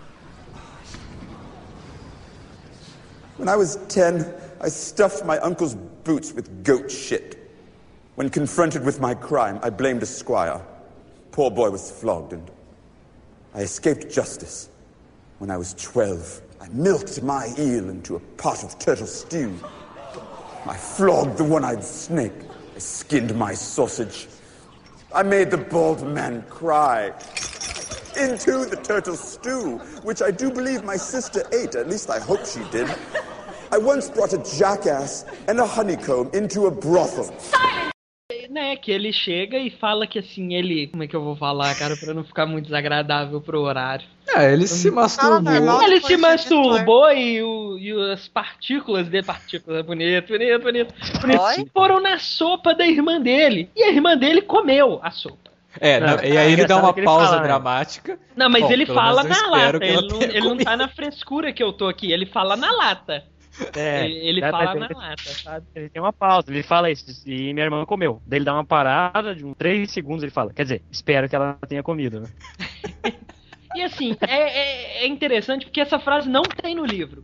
Speaker 2: When I was 10, I stuffed my uncle's boots with goat shit. When confronted with my crime, I blamed a squire. Poor boy was flogged, and I escaped justice. When I was 12, I milked my eel into a pot of turtle stew. I flogged the one-eyed snake. I skinned my sausage. I made the bald man cry into the turtle stew, which I do believe my sister ate. At least I hope she did. I once brought a jackass and a honeycomb into a brothel.
Speaker 5: Né, que ele chega e fala que assim, como é que eu vou falar, cara, pra não ficar muito desagradável pro horário.
Speaker 4: Ele se masturbou.
Speaker 5: Ele se masturbou e as partículas bonito, foram na sopa da irmã dele. E a irmã dele comeu a sopa.
Speaker 4: E aí ele dá uma pausa dramática.
Speaker 5: Não, mas ele fala na lata. Ele não tá na frescura que eu tô aqui. Ele fala na lata. Ele fala na lata.
Speaker 3: Ele tem uma pausa, ele fala isso, e minha irmã comeu. Daí ele dá uma parada de 3 segundos, ele fala, quer dizer, espero que ela tenha comido, né?
Speaker 5: E assim, é interessante porque essa frase não tem no livro.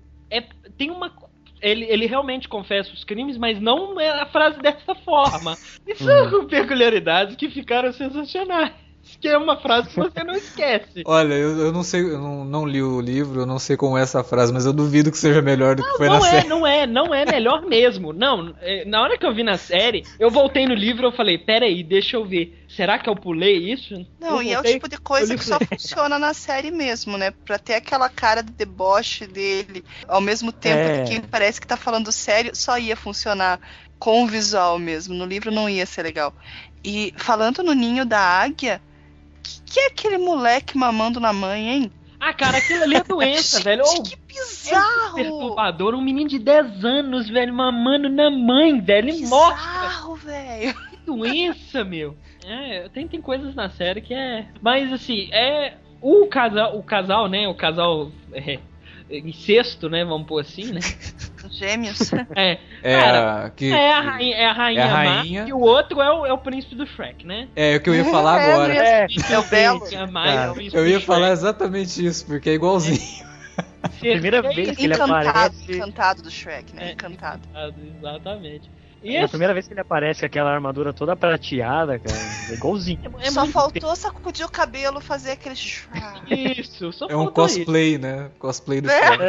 Speaker 5: Ele realmente confessa os crimes, mas não é a frase dessa forma. E são peculiaridades que ficaram sensacionais. Que é uma frase que você não esquece.
Speaker 4: Olha, eu não sei, eu não li o livro, eu não sei como é essa frase, mas eu duvido que seja melhor do que foi na série.
Speaker 5: Não é melhor mesmo. Não, na hora que eu vi na série, eu voltei no livro e falei, peraí, deixa eu ver. Será que eu pulei isso?
Speaker 6: Não, e é o tipo de coisa que só funciona na série mesmo, né? Pra ter aquela cara de deboche dele, ao mesmo tempo que quem parece que tá falando sério, só ia funcionar com o visual mesmo. No livro não ia ser legal. E falando no ninho da águia, que é aquele moleque mamando na mãe, hein?
Speaker 5: Ah, cara, aquilo ali é doença, velho.
Speaker 6: Que bizarro!
Speaker 5: É perturbador, um menino de 10 anos, velho, mamando na mãe, velho, e morre.
Speaker 6: Bizarro, velho.
Speaker 5: Que doença, meu. Tem coisas na série que é... Mas, assim, o casal, né? O casal incesto, né? Vamos pôr assim, né?
Speaker 6: Gêmeos.
Speaker 5: Cara, é a rainha má, e o outro é o príncipe do Shrek, né?
Speaker 4: É o que eu ia falar agora.
Speaker 6: É o Belo.
Speaker 4: Eu ia falar exatamente isso, porque é igualzinho.
Speaker 3: Primeira vez que ele aparece...
Speaker 6: Encantado do Shrek, né? Encantado.
Speaker 5: Exatamente.
Speaker 3: E a primeira vez que ele aparece com aquela armadura toda prateada, cara, é igualzinho.
Speaker 6: Só faltou sacudir o cabelo, fazer aquele...
Speaker 5: Isso, só
Speaker 4: é um cosplay, né? Cosplay do
Speaker 6: Shrek.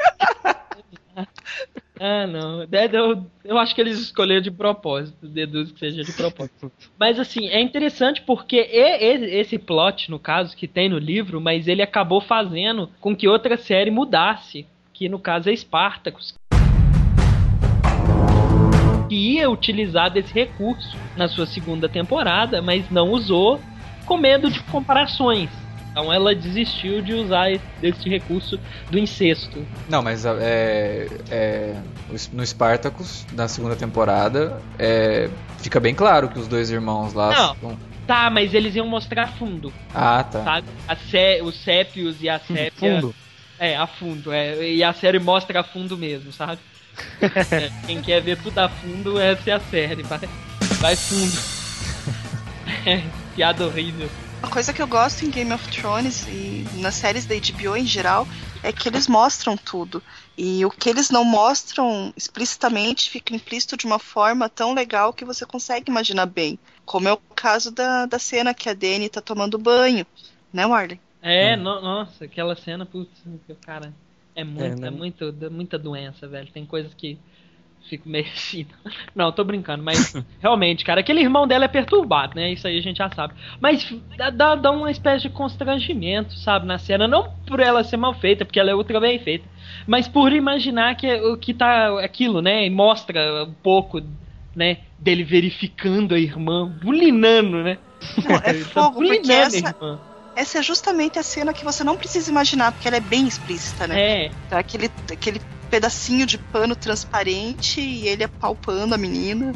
Speaker 5: Não. Eu acho que eles escolheram de propósito, deduzo que seja de propósito. Mas assim, é interessante porque esse plot, no caso, que tem no livro, mas ele acabou fazendo com que outra série mudasse, que no caso é Spartacus, que ia utilizar desse recurso na sua segunda temporada, mas não usou, com medo de comparações. Então ela desistiu de usar desse recurso do incesto.
Speaker 4: Não, mas no Spartacus, na segunda temporada, fica bem claro que os dois irmãos lá...
Speaker 5: Não, tá, mas eles iam mostrar a fundo.
Speaker 4: Ah, tá.
Speaker 5: Sabe? Os Cépios e a Sépia...
Speaker 3: Fundo.
Speaker 5: A fundo. E a série mostra a fundo mesmo, sabe? Quem quer ver tudo a fundo, essa é a série. Vai fundo. Piada horrível.
Speaker 6: Uma coisa que eu gosto em Game of Thrones e nas séries da HBO em geral é que eles mostram tudo. E o que eles não mostram explicitamente fica implícito de uma forma tão legal que você consegue imaginar bem. Como é o caso da cena que a Dany tá tomando banho. Né, Marley?
Speaker 5: Nossa, aquela cena, putz, cara, muita doença, velho. Tem coisas que fico meio assim. Não, tô brincando, mas realmente, cara, aquele irmão dela é perturbado, né? Isso aí a gente já sabe. Mas dá uma espécie de constrangimento, sabe, na cena. Não por ela ser mal feita, porque ela é ultra bem feita, mas por imaginar que tá aquilo, né? E mostra um pouco, né, dele verificando a irmã, bulinando, né?
Speaker 6: Não, é fogo, porque essa é justamente a cena que você não precisa imaginar, porque ela é bem explícita, né? Tá aquele pedacinho de pano transparente e ele apalpando a menina.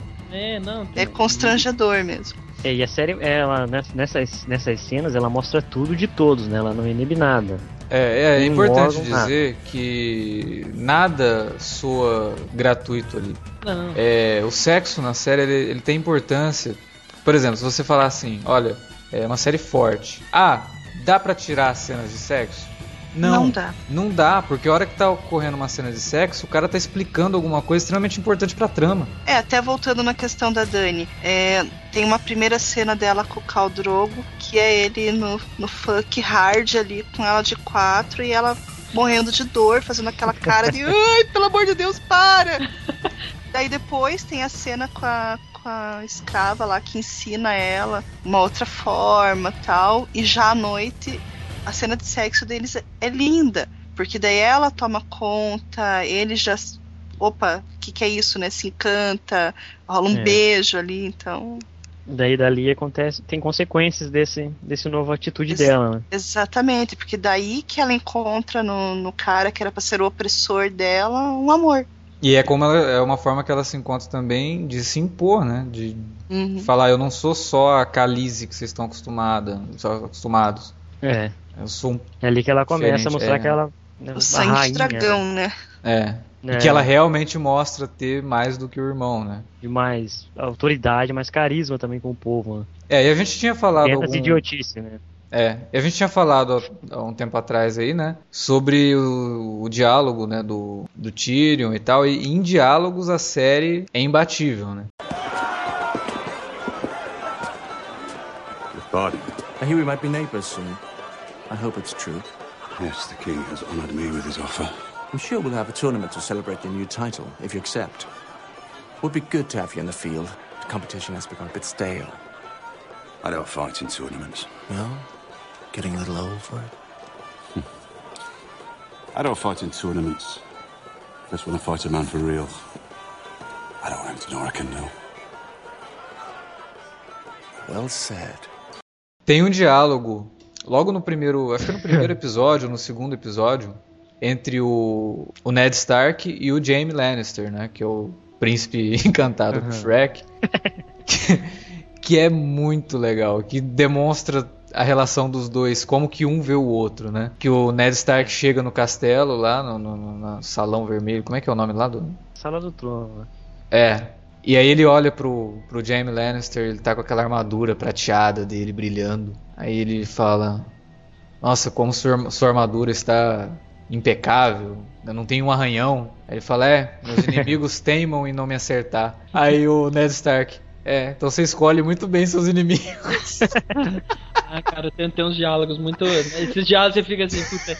Speaker 6: É constrangedor mesmo.
Speaker 3: E a série, ela, nessas cenas, ela mostra tudo de todos, né? Ela não inibe nada.
Speaker 4: É importante dizer que nada soa gratuito ali.
Speaker 5: Não.
Speaker 4: O sexo na série, ele tem importância. Por exemplo, se você falar assim, olha, é uma série forte. Dá pra tirar as cenas de sexo? Não dá. Não dá, porque a hora que tá ocorrendo uma cena de sexo, o cara tá explicando alguma coisa extremamente importante pra trama.
Speaker 6: Até voltando na questão da Dany, tem uma primeira cena dela com o Khal Drogo, que é ele no fuck hard ali, com ela de 4, e ela morrendo de dor, fazendo aquela cara de ai, pelo amor de Deus, para! Daí depois tem a cena com a escrava lá que ensina ela uma outra forma, tal, e já à noite a cena de sexo deles é linda, porque daí ela toma conta, ele já, opa, o que é isso, né, se encanta, rola um beijo ali, então...
Speaker 3: Daí dali tem consequências desse novo atitude dela, né?
Speaker 6: Exatamente, porque daí que ela encontra no cara que era pra ser o opressor dela, um amor.
Speaker 4: E é uma forma que ela se encontra também de se impor, né? De falar, eu não sou só a Khaleesi que vocês estão acostumados. Eu sou
Speaker 3: É ali que ela começa a mostrar que ela...
Speaker 6: O sangue de dragão, né?
Speaker 4: E que ela realmente mostra ter mais do que o irmão, né?
Speaker 3: E mais autoridade, mais carisma também com o povo, né?
Speaker 4: E a gente tinha falado...
Speaker 3: idiotice, né?
Speaker 4: E a gente tinha falado há um tempo atrás aí, né? Sobre o diálogo, né? Do Tyrion e tal. E em diálogos a série é imbatível, né?
Speaker 10: I hear we might be neighbors soon. I hope it's true.
Speaker 11: Yes, the king has honored me with his offer.
Speaker 10: I'm sure we'll have a tournament to celebrate your new title, if you accept. Would be good to have you in the field. The competition has become a bit stale.
Speaker 11: I don't fight in tournaments.
Speaker 10: No? Getting a little old for it?
Speaker 11: I don't fight in tournaments. Just when I fight a man for real. I don't want him to know I can know.
Speaker 10: Well said.
Speaker 4: Tem um diálogo logo no primeiro, acho que no primeiro episódio, no segundo episódio, entre o Ned Stark e o Jaime Lannister, né, que é o príncipe encantado do Shrek, que é muito legal, que demonstra a relação dos dois, como que um vê o outro, né? Que o Ned Stark chega no castelo lá, no Salão Vermelho, como é que é o nome lá do...
Speaker 3: Sala do Trono, né?
Speaker 4: É, e aí ele olha pro Jaime Lannister, ele tá com aquela armadura prateada dele brilhando. Aí ele fala: nossa, como sua armadura está impecável, eu não tenho um arranhão. Aí ele fala: meus inimigos teimam em não me acertar. Aí o Ned Stark: então você escolhe muito bem seus inimigos.
Speaker 5: Cara, tem uns diálogos muito... Esses diálogos você fica assim, puta...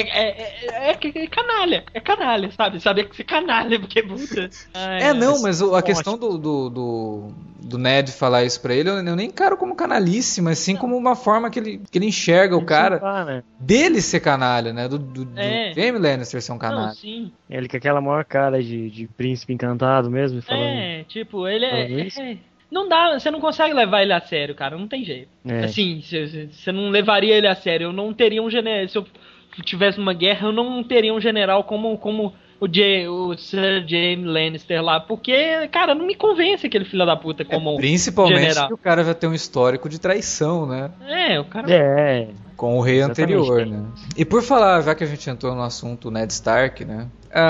Speaker 5: É canalha, sabe? Sabia que você canalha, porque puta...
Speaker 4: Mas a questão do Ned falar isso pra ele, eu nem encaro como canalice, mas sim como uma forma que ele enxerga o cara dele ser canalha, né? Do Jaime Lannister ser um canalha.
Speaker 5: Não, sim.
Speaker 3: Ele com aquela maior cara de príncipe encantado mesmo. Falando,
Speaker 5: tipo, ele não dá, você não consegue levar ele a sério, cara, não tem jeito. Assim, você não levaria ele a sério. Eu não teria um general. Se eu tivesse uma guerra, eu não teria um general como o Sir Jaime Lannister lá, porque, cara, não me convence aquele filho da puta como
Speaker 4: principalmente
Speaker 5: general.
Speaker 4: Que o cara vai ter um histórico de traição, né?
Speaker 5: O cara...
Speaker 4: Com o rei anterior, né? E por falar, já que a gente entrou no assunto Ned Stark, né?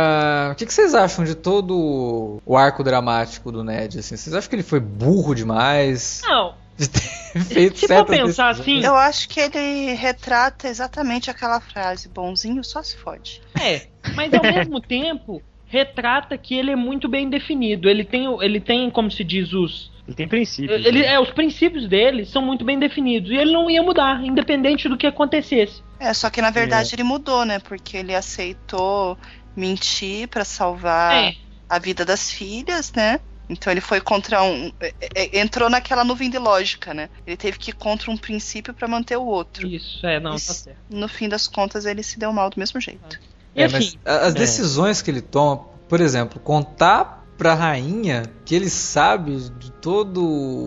Speaker 4: O que vocês acham de todo o arco dramático do Ned? Assim? Vocês acham que ele foi burro demais?
Speaker 5: Não.
Speaker 4: De ter feito
Speaker 5: se for pensar assim...
Speaker 6: Eu acho que ele retrata exatamente aquela frase: bonzinho só se fode.
Speaker 5: Mas ao mesmo tempo, retrata que ele é muito bem definido. Ele tem, como se diz,
Speaker 3: Ele tem princípios.
Speaker 5: Os princípios dele são muito bem definidos. E ele não ia mudar, independente do que acontecesse.
Speaker 6: Só que na verdade ele mudou, né? Porque ele aceitou mentir pra salvar a vida das filhas, né? Então ele foi contra entrou naquela nuvem de lógica, né? Ele teve que ir contra um princípio pra manter o outro.
Speaker 5: Isso, tá certo.
Speaker 6: No fim das contas ele se deu mal do mesmo jeito.
Speaker 4: Mas as decisões que ele toma, por exemplo, contar pra rainha que ele sabe de todo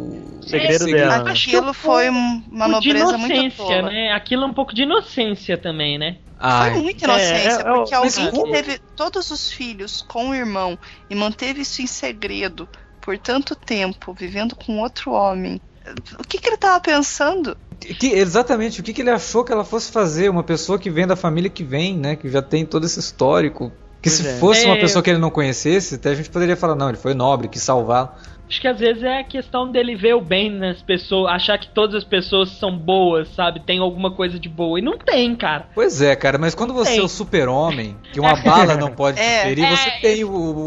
Speaker 4: o
Speaker 3: segredo dela.
Speaker 6: Aquilo foi uma nobreza muito tola,
Speaker 5: né? Aquilo é um pouco de inocência também, né?
Speaker 6: Foi muita inocência, porque alguém que teve todos os filhos com o irmão e manteve isso em segredo por tanto tempo, vivendo com outro homem, o que ele tava pensando?
Speaker 4: Exatamente, o que ele achou que ela fosse fazer? Uma pessoa que vem da família que vem, né? Que já tem todo esse histórico. Que se fosse uma pessoa que ele não conhecesse, até a gente poderia falar: não, ele foi nobre, quis salvar.
Speaker 5: Acho que às vezes é a questão dele ver o bem nas pessoas, achar que todas as pessoas são boas, sabe? Tem alguma coisa de boa. E não tem, cara.
Speaker 4: Pois é, cara, mas quando você é o super-homem, que uma bala não pode te ferir, você tem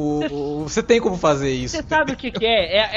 Speaker 4: você tem como fazer isso.
Speaker 5: Você sabe o que é?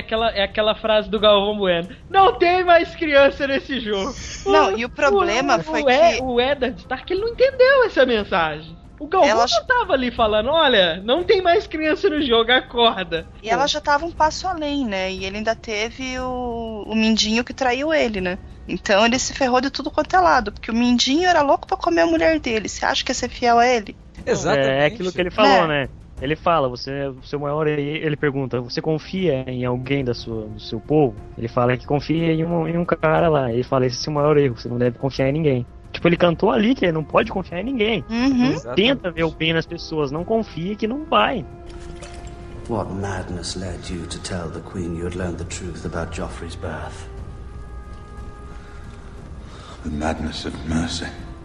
Speaker 5: É aquela frase do Galvão Bueno: não tem mais criança nesse jogo.
Speaker 6: Não, e o problema foi que...
Speaker 5: O Eddard Stark, ele não entendeu essa mensagem. O Galvão já tava ali falando: olha, não tem mais criança no jogo, acorda.
Speaker 6: E ela já tava um passo além, né? E ele ainda teve o Mindinho que traiu ele, né? Então ele se ferrou de tudo quanto é lado, porque o Mindinho era louco pra comer a mulher dele. Você acha que ia ser fiel a ele?
Speaker 4: Exatamente.
Speaker 3: É aquilo que ele falou, né? Ele fala: você é o seu maior... Ele pergunta: você confia em alguém do seu povo? Ele fala que confia em um cara lá. Ele fala: esse é o seu maior erro, você não deve confiar em ninguém. Tipo, ele cantou ali que ele não pode confiar em ninguém. Tenta ver o bem nas pessoas, não confia que não vai.
Speaker 12: What madness led you to tell the Queen you had learned the truth about Joffrey's birth?
Speaker 11: The madness of mercy.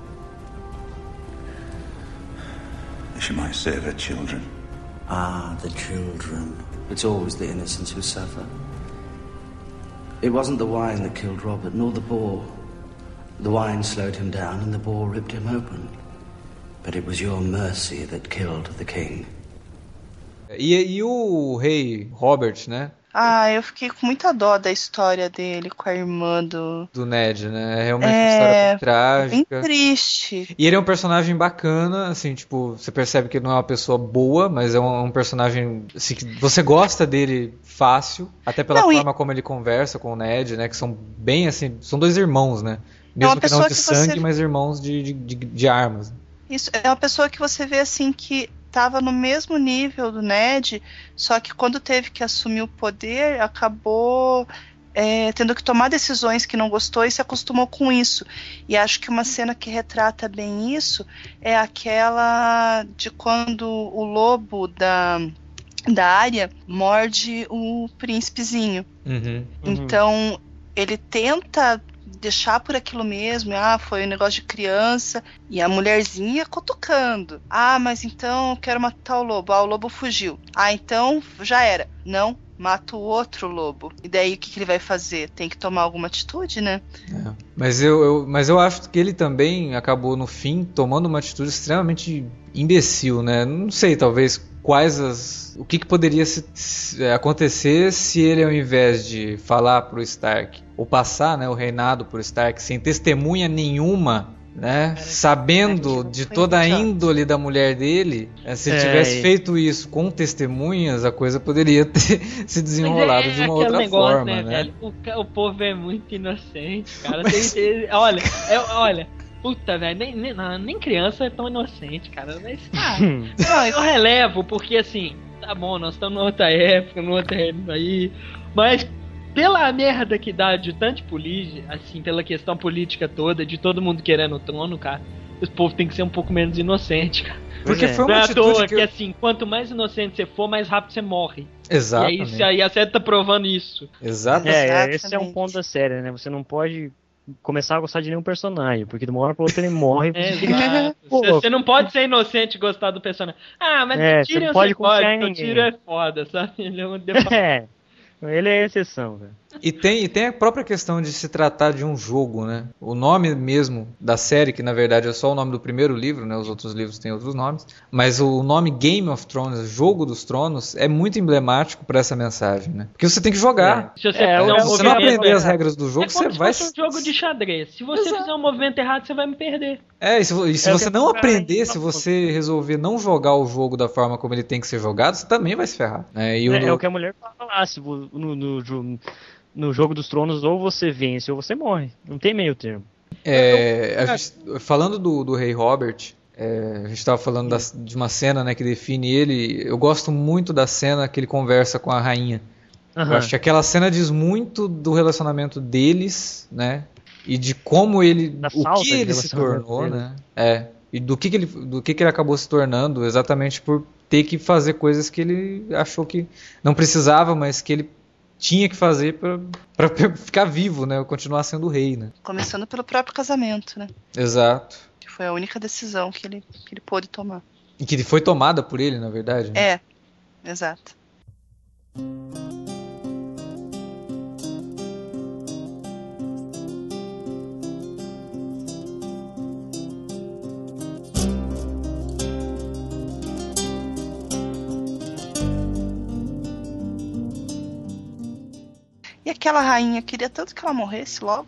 Speaker 11: She might save her children.
Speaker 12: Ah, the children. It's always the innocents who suffer. It wasn't the wine that killed Robert, nor the boar. The wine slowed him down and the boar ripped him open. But it was your mercy that killed the king.
Speaker 4: E o rei Robert, né?
Speaker 6: Eu fiquei com muita dó da história dele com a irmã do
Speaker 4: Ned, né? É realmente uma história bem trágica.
Speaker 6: Bem triste.
Speaker 4: E ele é um personagem bacana, assim, tipo, você percebe que ele não é uma pessoa boa, mas é um personagem, assim, que você gosta dele fácil, até pela forma como ele conversa com o Ned, né? Que são bem, assim, são dois irmãos, né? Mesmo que não de sangue, mas irmãos de armas.
Speaker 6: Isso, é uma pessoa que você vê, assim, que estava no mesmo nível do Ned, só que quando teve que assumir o poder, acabou tendo que tomar decisões que não gostou e se acostumou com isso. E acho que uma cena que retrata bem isso é aquela de quando o lobo da Arya morde o príncipezinho. Então, ele tenta deixar por aquilo mesmo, foi um negócio de criança, e a mulherzinha cutucando. Mas então eu quero matar o lobo. O lobo fugiu. Então já era. Não, mata o outro lobo. E daí o que ele vai fazer? Tem que tomar alguma atitude, né?
Speaker 4: Mas eu acho que ele também acabou, no fim, tomando uma atitude extremamente imbecil, né? Não sei, talvez o que poderia acontecer se ele, ao invés de falar pro Stark, ou passar, né, o reinado pro Stark sem testemunha nenhuma, né, sabendo de toda a índole da mulher dele, se ele tivesse feito isso com testemunhas, a coisa poderia ter se desenrolado de uma outra forma, né?
Speaker 5: Velho? O povo é muito inocente, cara. Olha, puta, velho, nem criança é tão inocente, cara. Mas, eu relevo, porque assim, tá bom, nós estamos numa outra época, numa outra época aí, mas pela merda que dá de tanto política, assim, pela questão política toda, de todo mundo querendo o trono, cara, os povos tem que ser um pouco menos inocente, cara.
Speaker 4: Porque foi uma atitude
Speaker 5: que assim, quanto mais inocente você for, mais rápido você morre.
Speaker 4: Exatamente.
Speaker 5: E aí a série tá provando isso.
Speaker 4: Exatamente.
Speaker 3: Esse é um ponto da série, né? Você não pode começar a gostar de nenhum personagem, porque de uma hora pra outra ele morre.
Speaker 5: Você não pode ser inocente e gostar do personagem. Mas o Tyrion você pode, o Tyrion é foda, sabe?
Speaker 3: Ele é exceção, velho.
Speaker 4: E tem a própria questão de se tratar de um jogo, né? O nome mesmo da série, que na verdade é só o nome do primeiro livro, né? Os outros livros têm outros nomes. Mas o nome Game of Thrones, Jogo dos Tronos, é muito emblemático para essa mensagem, né? Porque você tem que jogar.
Speaker 5: Se você
Speaker 4: não aprender as regras do jogo, você vai...
Speaker 5: É como se fosse um jogo de xadrez. Se você fizer um movimento errado, você vai me perder.
Speaker 4: E se você não aprender, se você resolver não jogar o jogo da forma como ele tem que ser jogado, você também vai se ferrar.
Speaker 3: É o que a mulher fala lá, no Jogo dos Tronos, ou você vence ou você morre. Não tem meio termo.
Speaker 4: Falando do Rei Robert, a gente estava falando de uma cena, né, que define ele. Eu gosto muito da cena que ele conversa com a rainha. Eu acho que aquela cena diz muito do relacionamento deles, né? E de como ele... o que ele se tornou, né? E do que ele acabou se tornando, exatamente por ter que fazer coisas que ele achou que não precisava, mas que ele tinha que fazer pra ficar vivo, né? Continuar sendo rei, né?
Speaker 6: Começando pelo próprio casamento, né?
Speaker 4: Exato.
Speaker 6: Que foi a única decisão que ele pôde tomar.
Speaker 4: E que foi tomada por ele, na verdade, né?
Speaker 6: Exato. E aquela rainha, queria tanto que ela morresse logo.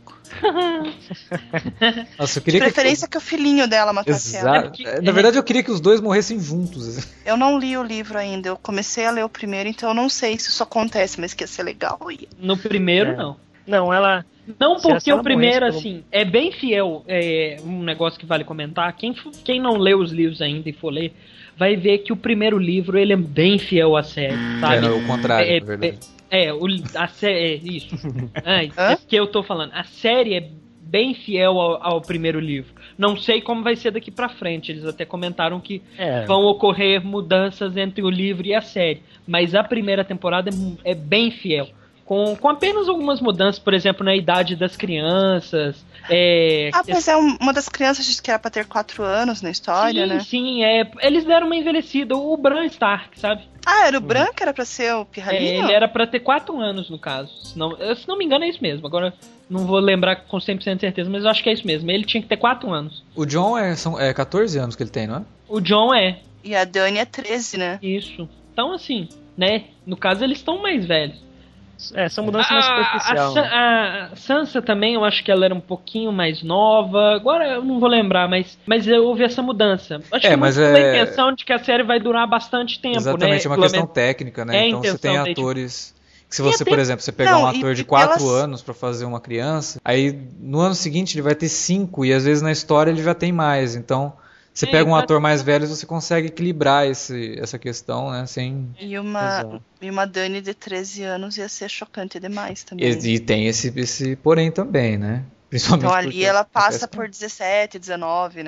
Speaker 4: Nossa, eu queria
Speaker 6: de preferência que o filhinho dela matasse ela.
Speaker 4: Na verdade, eu queria que os dois morressem juntos.
Speaker 6: Eu não li o livro ainda, eu comecei a ler o primeiro, então eu não sei se isso acontece, mas que ia ser legal.
Speaker 5: No primeiro, não.
Speaker 3: Não, ela...
Speaker 5: Não, porque o primeiro, assim, é bem fiel. É um negócio que vale comentar. Quem não leu os livros ainda e for ler, vai ver que o primeiro livro, ele é bem fiel à série, sabe?
Speaker 4: É o contrário, na verdade.
Speaker 5: A série, isso. É que eu tô falando. A série é bem fiel ao primeiro livro. Não sei como vai ser daqui pra frente. Eles até comentaram que vão ocorrer mudanças entre o livro e a série. Mas a primeira temporada é bem fiel. Com apenas algumas mudanças, por exemplo, na idade das crianças.
Speaker 6: Mas uma das crianças disse que era pra ter 4 anos na história, né?
Speaker 5: Sim, eles deram uma envelhecida. O Bran Stark, sabe?
Speaker 6: Era o Bran que era pra ser o pirralhinho?
Speaker 5: Ele era pra ter 4 anos, no caso. Se não me engano, é isso mesmo. Agora, não vou lembrar com 100% de certeza, mas eu acho que é isso mesmo. Ele tinha que ter 4 anos.
Speaker 4: O Jon é 14 anos que ele tem, não é?
Speaker 5: O Jon é.
Speaker 6: E a Dany é 13, né?
Speaker 5: Isso. Então, assim, né? No caso, eles estão mais velhos.
Speaker 3: São mudanças mais superficiais.
Speaker 5: A Sansa também, eu acho que ela era um pouquinho mais nova. Agora eu não vou lembrar, mas houve essa mudança. Acho que
Speaker 4: mas
Speaker 5: a intenção de que a série vai durar bastante tempo,
Speaker 4: exatamente,
Speaker 5: né?
Speaker 4: É uma questão técnica, né? Então você tem atores... Que se você, por exemplo, você pegar um ator de 4 anos pra fazer uma criança, aí no ano seguinte ele vai ter 5 e às vezes na história ele já tem mais, então... Você pega um ator mais velho e você consegue equilibrar essa questão, né? Sem...
Speaker 6: E uma Dany de 13 anos ia ser chocante demais também.
Speaker 4: E tem esse porém também, né? Principalmente
Speaker 6: então ali ela passa por 17, 19, né?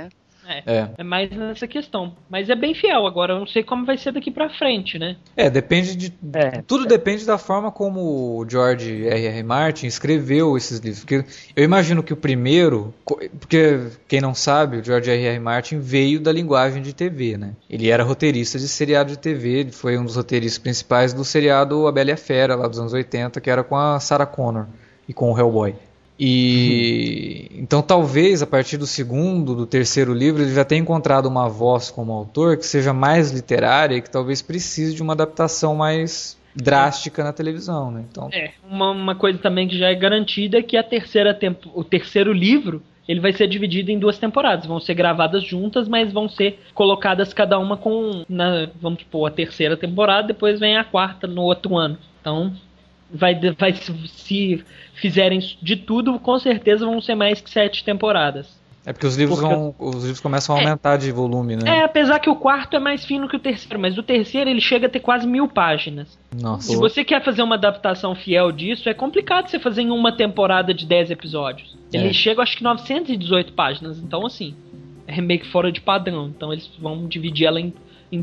Speaker 5: É mais nessa questão. Mas é bem fiel. Agora eu não sei como vai ser daqui pra frente, né?
Speaker 4: Depende de... Tudo depende da forma como o George R.R. Martin escreveu esses livros. Porque eu imagino que o primeiro... Porque, quem não sabe, o George R.R. Martin veio da linguagem de TV, né? Ele era roteirista de seriado de TV. Ele foi um dos roteiristas principais do seriado A Bela e a Fera, lá dos anos 80, que era com a Sarah Connor e com o Hellboy. E então talvez a partir do segundo, do terceiro livro ele já tenha encontrado uma voz como autor que seja mais literária e que talvez precise de uma adaptação mais drástica na televisão, né? Então...
Speaker 5: uma coisa também que já é garantida é que o terceiro livro ele vai ser dividido em 2 temporadas, vão ser gravadas juntas, mas vão ser colocadas cada uma vamos supor, a terceira temporada, depois vem a 4ª no outro ano. Então se fizerem de tudo, com certeza vão ser mais que 7 temporadas.
Speaker 4: Porque os livros começam a aumentar de volume, né?
Speaker 5: Apesar que o 4º é mais fino que o terceiro, mas o terceiro ele chega a ter quase 1000 páginas.
Speaker 4: Nossa.
Speaker 5: Se você quer fazer uma adaptação fiel disso, é complicado você fazer em uma temporada de 10 episódios. Ele chega, acho que 918 páginas, então assim, é meio que fora de padrão. Então eles vão dividir ela em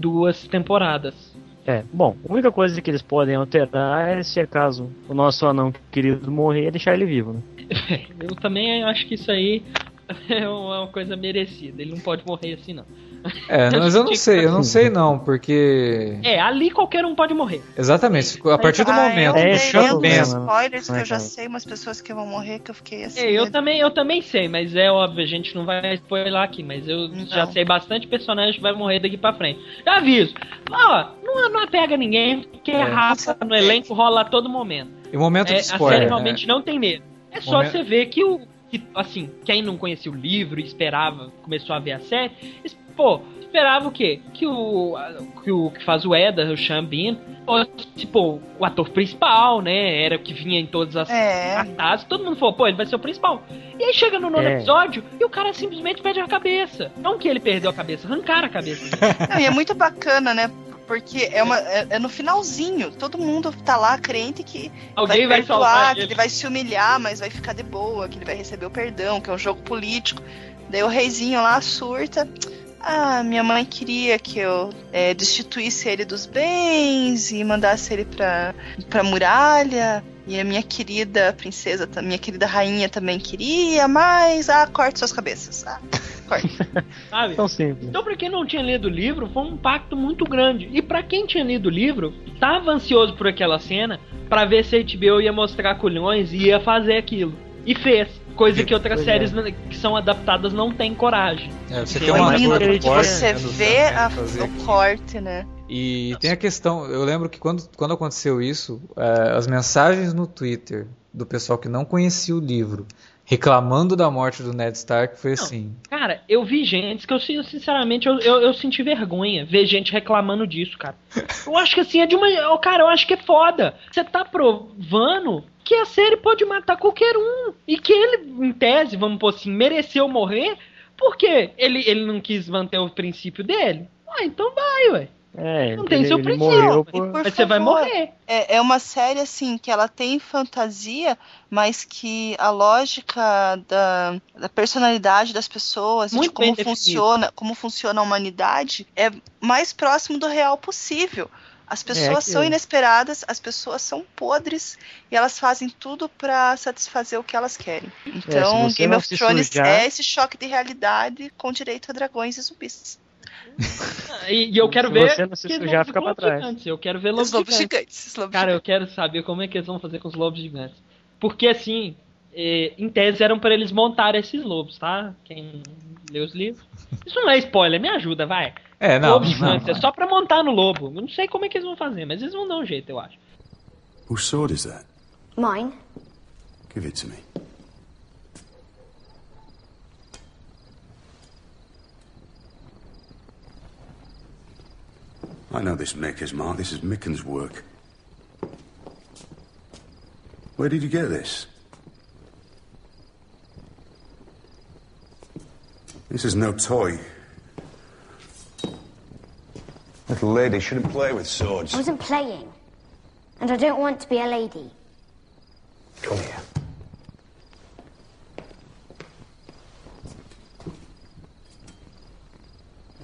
Speaker 5: 2 temporadas.
Speaker 3: Bom, a única coisa que eles podem alterar é se acaso o nosso anão querido morrer, deixar ele vivo, né?
Speaker 5: Eu também acho que isso aí é uma coisa merecida. Ele não pode morrer assim, não.
Speaker 4: Mas eu não sei não, porque...
Speaker 5: ali qualquer um pode morrer.
Speaker 4: Exatamente, a partir do momento...
Speaker 6: spoilers que eu já sei umas pessoas que vão morrer que eu fiquei assim...
Speaker 5: Eu também sei, mas é óbvio, a gente não vai spoiler aqui, mas eu já sei bastante personagem que vai morrer daqui pra frente. Já aviso, não apega ninguém, porque raça no elenco rola a todo momento.
Speaker 4: E o momento de spoiler...
Speaker 5: A série realmente não tem medo. É só você ver que assim, quem não conhecia o livro e começou a ver a série, esperava o quê? Que o que faz o Eddard, o Sean Bean, fosse, o ator principal, né? Era o que vinha em todas as cartazes. Todo mundo falou, ele vai ser o principal. E aí chega no nono episódio e o cara simplesmente perde a cabeça. Não que ele perdeu a cabeça, arrancaram a cabeça.
Speaker 6: E é muito bacana, né? Porque é no finalzinho. Todo mundo tá lá crente que
Speaker 5: alguém vai
Speaker 6: perdoar, que ele vai se humilhar, mas vai ficar de boa, que ele vai receber o perdão, que é um jogo político. Daí o reizinho lá surta. Minha mãe queria que eu destituísse ele dos bens e mandasse ele pra muralha. E a minha querida princesa, minha querida rainha também queria, mas corte suas cabeças. Corte.
Speaker 5: Sabe?
Speaker 3: Tão simples.
Speaker 5: Então, pra quem não tinha lido o livro, foi um impacto muito grande. E pra quem tinha lido o livro, tava ansioso por aquela cena pra ver se a HBO ia mostrar culhões e ia fazer aquilo. E fez. Coisa que outras séries que são adaptadas não tem coragem.
Speaker 4: Você tem uma
Speaker 6: você vê o corte, né?
Speaker 4: E tem a questão, eu lembro que quando aconteceu isso, as mensagens no Twitter do pessoal que não conhecia o livro, reclamando da morte do Ned Stark, foi assim.
Speaker 5: Cara, eu vi gente que eu sinceramente, eu senti vergonha ver gente reclamando disso, cara. Eu acho que assim, cara, eu acho que é foda. Você tá provando que a série pode matar qualquer um. E que ele, em tese, vamos pôr assim, mereceu morrer porque ele não quis manter o princípio dele. Então vai, ué. Não tem seu princípio, mas você vai morrer.
Speaker 6: É uma série assim que ela tem fantasia, mas que a lógica da personalidade das pessoas e de como funciona a humanidade é mais próximo do real possível. As pessoas são inesperadas, as pessoas são podres e elas fazem tudo pra satisfazer o que elas querem. Então, Game of Thrones é esse choque de realidade com direito a dragões e zumbis.
Speaker 5: E eu quero ver.
Speaker 3: Você não se sujar, fica pra trás.
Speaker 5: Gigantes. Eu quero ver lobos gigantes. Cara, eu quero saber como é que eles vão fazer com os lobos gigantes. Porque assim, em tese eram pra eles montarem esses lobos, tá? Quem lê os livros. Isso não é spoiler, me ajuda, vai. Lobos gigantes, é só pra montar no lobo. Eu não sei como é que eles vão fazer, mas eles vão dar um jeito, eu acho.
Speaker 11: Whose sword is that?
Speaker 9: Mine.
Speaker 11: Give it to me. I know this maker's mark. This is Micken's work. Where did you get this? This is no toy. Little lady shouldn't play with swords.
Speaker 9: I wasn't playing. And I don't want to be a lady.
Speaker 11: Come here.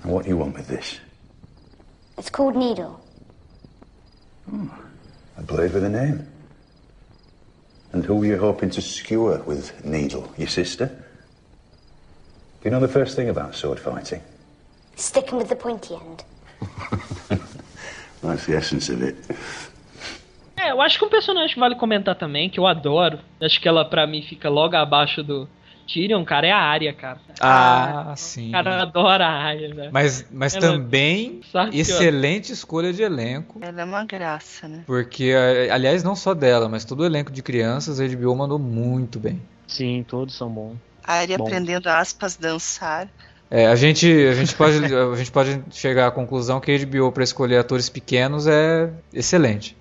Speaker 11: What do you want with this?
Speaker 13: It's called Needle.
Speaker 11: A blade with a name. And who were you hoping to skewer with Needle? Your sister? Do you know the first thing about sword fighting?
Speaker 13: Sticking with the pointy end.
Speaker 11: That's the essence of it.
Speaker 5: Eu acho que um personagem que vale comentar também, que eu adoro, acho que ela pra mim fica logo abaixo do Tyrion, cara, é a Arya, cara.
Speaker 4: Sim.
Speaker 5: O cara adora a Arya, velho.
Speaker 4: Mas
Speaker 5: Ela
Speaker 4: também,
Speaker 5: sabe que
Speaker 4: excelente escolha de elenco.
Speaker 6: Ela é uma graça, né?
Speaker 4: Porque, aliás, não só dela, mas todo o elenco de crianças, a HBO mandou muito bem.
Speaker 3: Sim, todos são bons.
Speaker 6: A Arya aprendendo aspas dançar.
Speaker 4: A gente pode chegar à conclusão que a HBO para escolher atores pequenos é excelente.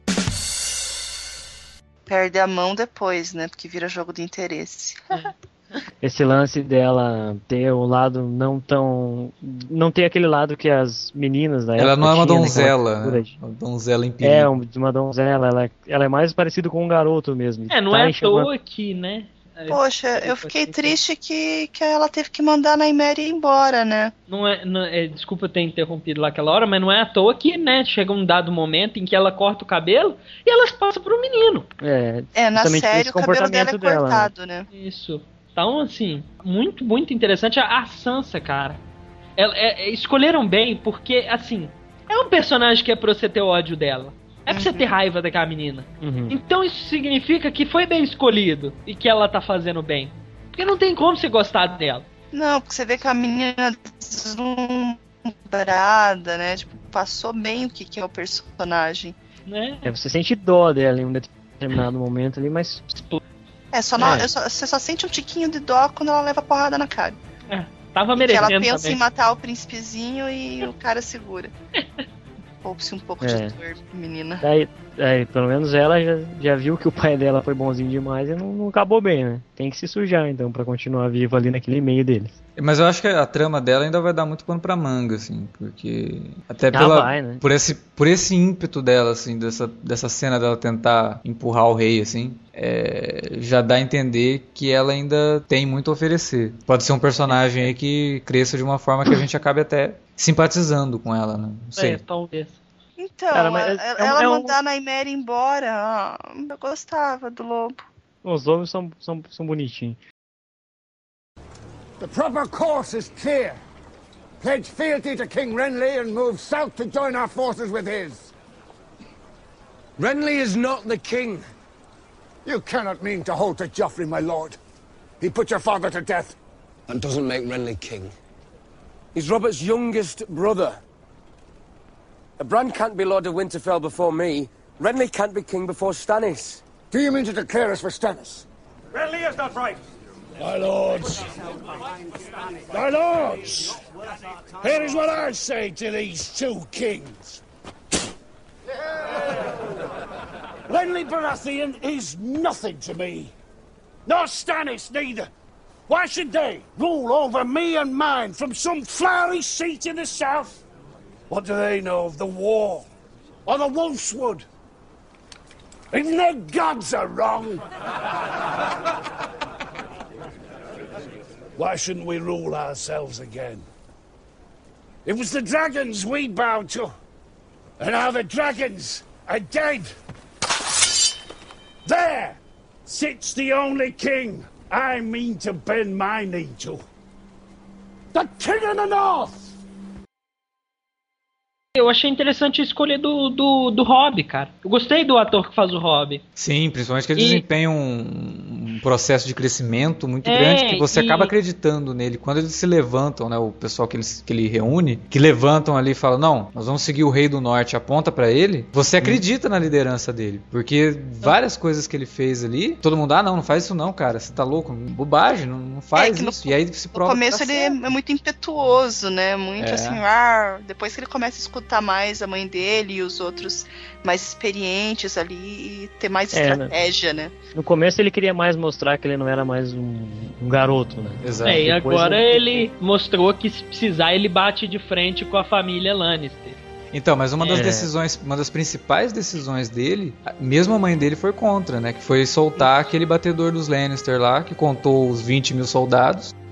Speaker 6: Perde a mão depois, né? Porque vira jogo de interesse.
Speaker 3: Esse lance dela ter o lado não ter aquele lado que as meninas da época
Speaker 4: Ela não é uma
Speaker 3: tinha,
Speaker 4: donzela,
Speaker 3: né?
Speaker 4: Uma donzela em perigo.
Speaker 3: Uma donzela, ela é mais parecida com um garoto mesmo.
Speaker 5: Não é à toa que, né?
Speaker 6: Poxa, eu fiquei triste que ela teve que mandar a Nymeria embora, né?
Speaker 5: Desculpa ter interrompido lá aquela hora, mas não é à toa que, né, chega um dado momento em que ela corta o cabelo e elas passam pro menino.
Speaker 6: Na série o cabelo dela é cortado, né?
Speaker 5: Isso. Então, assim, muito, muito interessante a Sansa, cara. Escolheram bem porque, assim, é um personagem que é pra você ter ódio dela. É pra você ter raiva daquela menina. Então isso significa que foi bem escolhido e que ela tá fazendo bem. Porque não tem como você gostar dela.
Speaker 6: Não, porque você vê que a menina deslumbrada, né? Tipo, passou bem o que é o personagem.
Speaker 5: Né?
Speaker 3: Você sente dó dela em um determinado momento ali, mas...
Speaker 6: Você só sente um tiquinho de dó quando ela leva porrada na cara.
Speaker 5: Tava merecendo
Speaker 6: ela pensa
Speaker 5: também.
Speaker 6: em matar o príncipezinho e o cara segura. Poupe-se um pouco de dor, menina.
Speaker 3: Pelo menos ela já viu que o pai dela foi bonzinho demais e não acabou bem, né? Tem que se sujar, então, pra continuar vivo ali naquele meio deles.
Speaker 4: Mas eu acho que a trama dela ainda vai dar muito pano pra manga, assim, porque... Até
Speaker 3: né?
Speaker 4: por esse ímpeto dela, assim, dessa cena dela tentar empurrar o rei, assim, já dá a entender que ela ainda tem muito a oferecer. Pode ser um personagem aí que cresça de uma forma que a gente acabe até simpatizando com ela, né? Não sei.
Speaker 5: Talvez.
Speaker 6: Então, cara, ela mandar a Nymeria embora, eu gostava do lobo.
Speaker 3: Os lobos são bonitinhos.
Speaker 14: The proper course is clear. Pledge fealty to King Renly and move south to join our forces with his.
Speaker 7: Renly is not the king.
Speaker 14: You cannot mean to hold to Joffrey, my lord. He put your father to death.
Speaker 7: That doesn't make Renly king. He's Robert's youngest brother. Bran can't be Lord of Winterfell before me. Renly can't be king before Stannis.
Speaker 14: Do you mean to declare us for Stannis?
Speaker 7: Renly is not right.
Speaker 14: My lords. My lords. Here is what I say to these two kings. Renly Baratheon is nothing to me. Nor Stannis neither. Why should they rule over me and mine from some flowery seat in the south? What do they know of the war? Or the Wolfswood? Even their gods are wrong. Why shouldn't we rule ourselves again? It was the dragons we bowed to. And now the dragons are dead. There sits the only king I mean to bend my knee to. The King of the North!
Speaker 5: Eu achei interessante a escolha do Robb, cara. Eu gostei do ator que faz o Robb.
Speaker 4: Sim, principalmente que ele desempenha um processo de crescimento muito grande que você acaba acreditando nele. Quando eles se levantam, né, o pessoal que ele reúne, que levantam ali e falam, não, nós vamos seguir o Rei do Norte, aponta pra ele, você acredita na liderança dele. Porque várias coisas que ele fez ali, todo mundo, não faz isso não, cara, você tá louco, bobagem, não faz isso. E aí se prova.
Speaker 6: No começo ele é muito impetuoso, né, muito assim, depois que ele começa a escutar mais a mãe dele e os outros mais experientes ali e ter mais estratégia, né?
Speaker 3: No começo ele queria mais mostrar que ele não era mais um garoto, né?
Speaker 4: Exato.
Speaker 5: E agora ele mostrou que se precisar ele bate de frente com a família Lannister.
Speaker 4: Então, mas uma das principais decisões dele, mesmo a mãe dele foi contra, né? Que foi soltar aquele batedor dos Lannister lá, que contou os 20 mil soldados.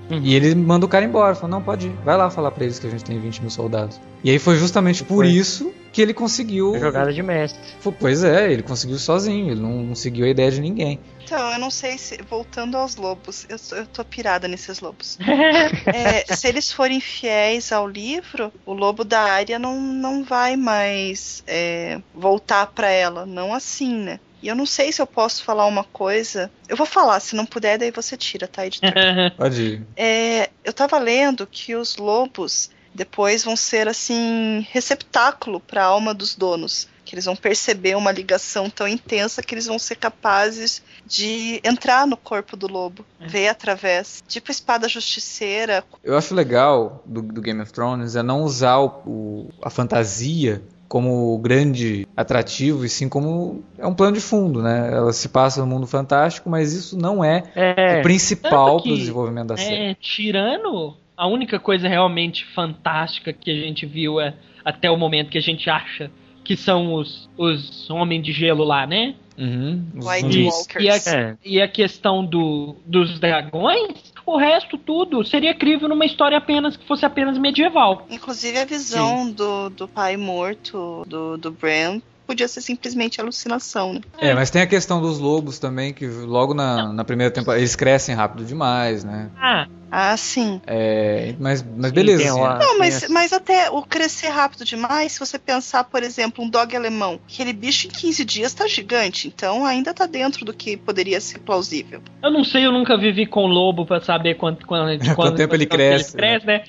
Speaker 4: E ele manda o cara embora, fala, não, pode ir, vai lá falar pra eles que a gente tem 20 mil soldados. E aí foi justamente por isso que ele conseguiu...
Speaker 3: Jogada de mestre.
Speaker 4: Pois é, ele conseguiu sozinho, ele não seguiu a ideia de ninguém.
Speaker 6: Então, eu não sei se... Voltando aos lobos, eu tô pirada nesses lobos. Se eles forem fiéis ao livro, o lobo da Arya não vai mais voltar pra ela. Não assim, né? E eu não sei se eu posso falar uma coisa. Eu vou falar, se não puder, daí você tira, tá, editor?
Speaker 4: Pode ir.
Speaker 6: Eu tava lendo que os lobos depois vão ser, assim, receptáculo pra alma dos donos. Que eles vão perceber uma ligação tão intensa que eles vão ser capazes de entrar no corpo do lobo, ver através. Tipo espada justiceira.
Speaker 4: Eu acho legal do Game of Thrones não usar a fantasia como o grande atrativo, e sim como é um plano de fundo, né? Ela se passa no mundo fantástico, mas isso não é o principal para o desenvolvimento da série.
Speaker 5: Tirando, a única coisa realmente fantástica que a gente viu até o momento que a gente acha que são os homens de gelo lá, né?
Speaker 6: White Walkers.
Speaker 5: E a questão dos dragões, o resto tudo seria crível numa história que fosse apenas medieval.
Speaker 6: Inclusive a visão do pai morto do Bran podia ser simplesmente alucinação, né?
Speaker 4: Mas tem a questão dos lobos também, que logo na primeira temporada eles crescem rápido demais, né?
Speaker 6: Sim.
Speaker 4: Mas beleza.
Speaker 6: Não, mas até o crescer rápido demais, se você pensar, por exemplo, um dog alemão, aquele bicho em 15 dias tá gigante, então ainda tá dentro do que poderia ser plausível.
Speaker 5: Eu não sei, eu nunca vivi com lobo pra saber quanto
Speaker 4: tempo ele cresce,
Speaker 5: né?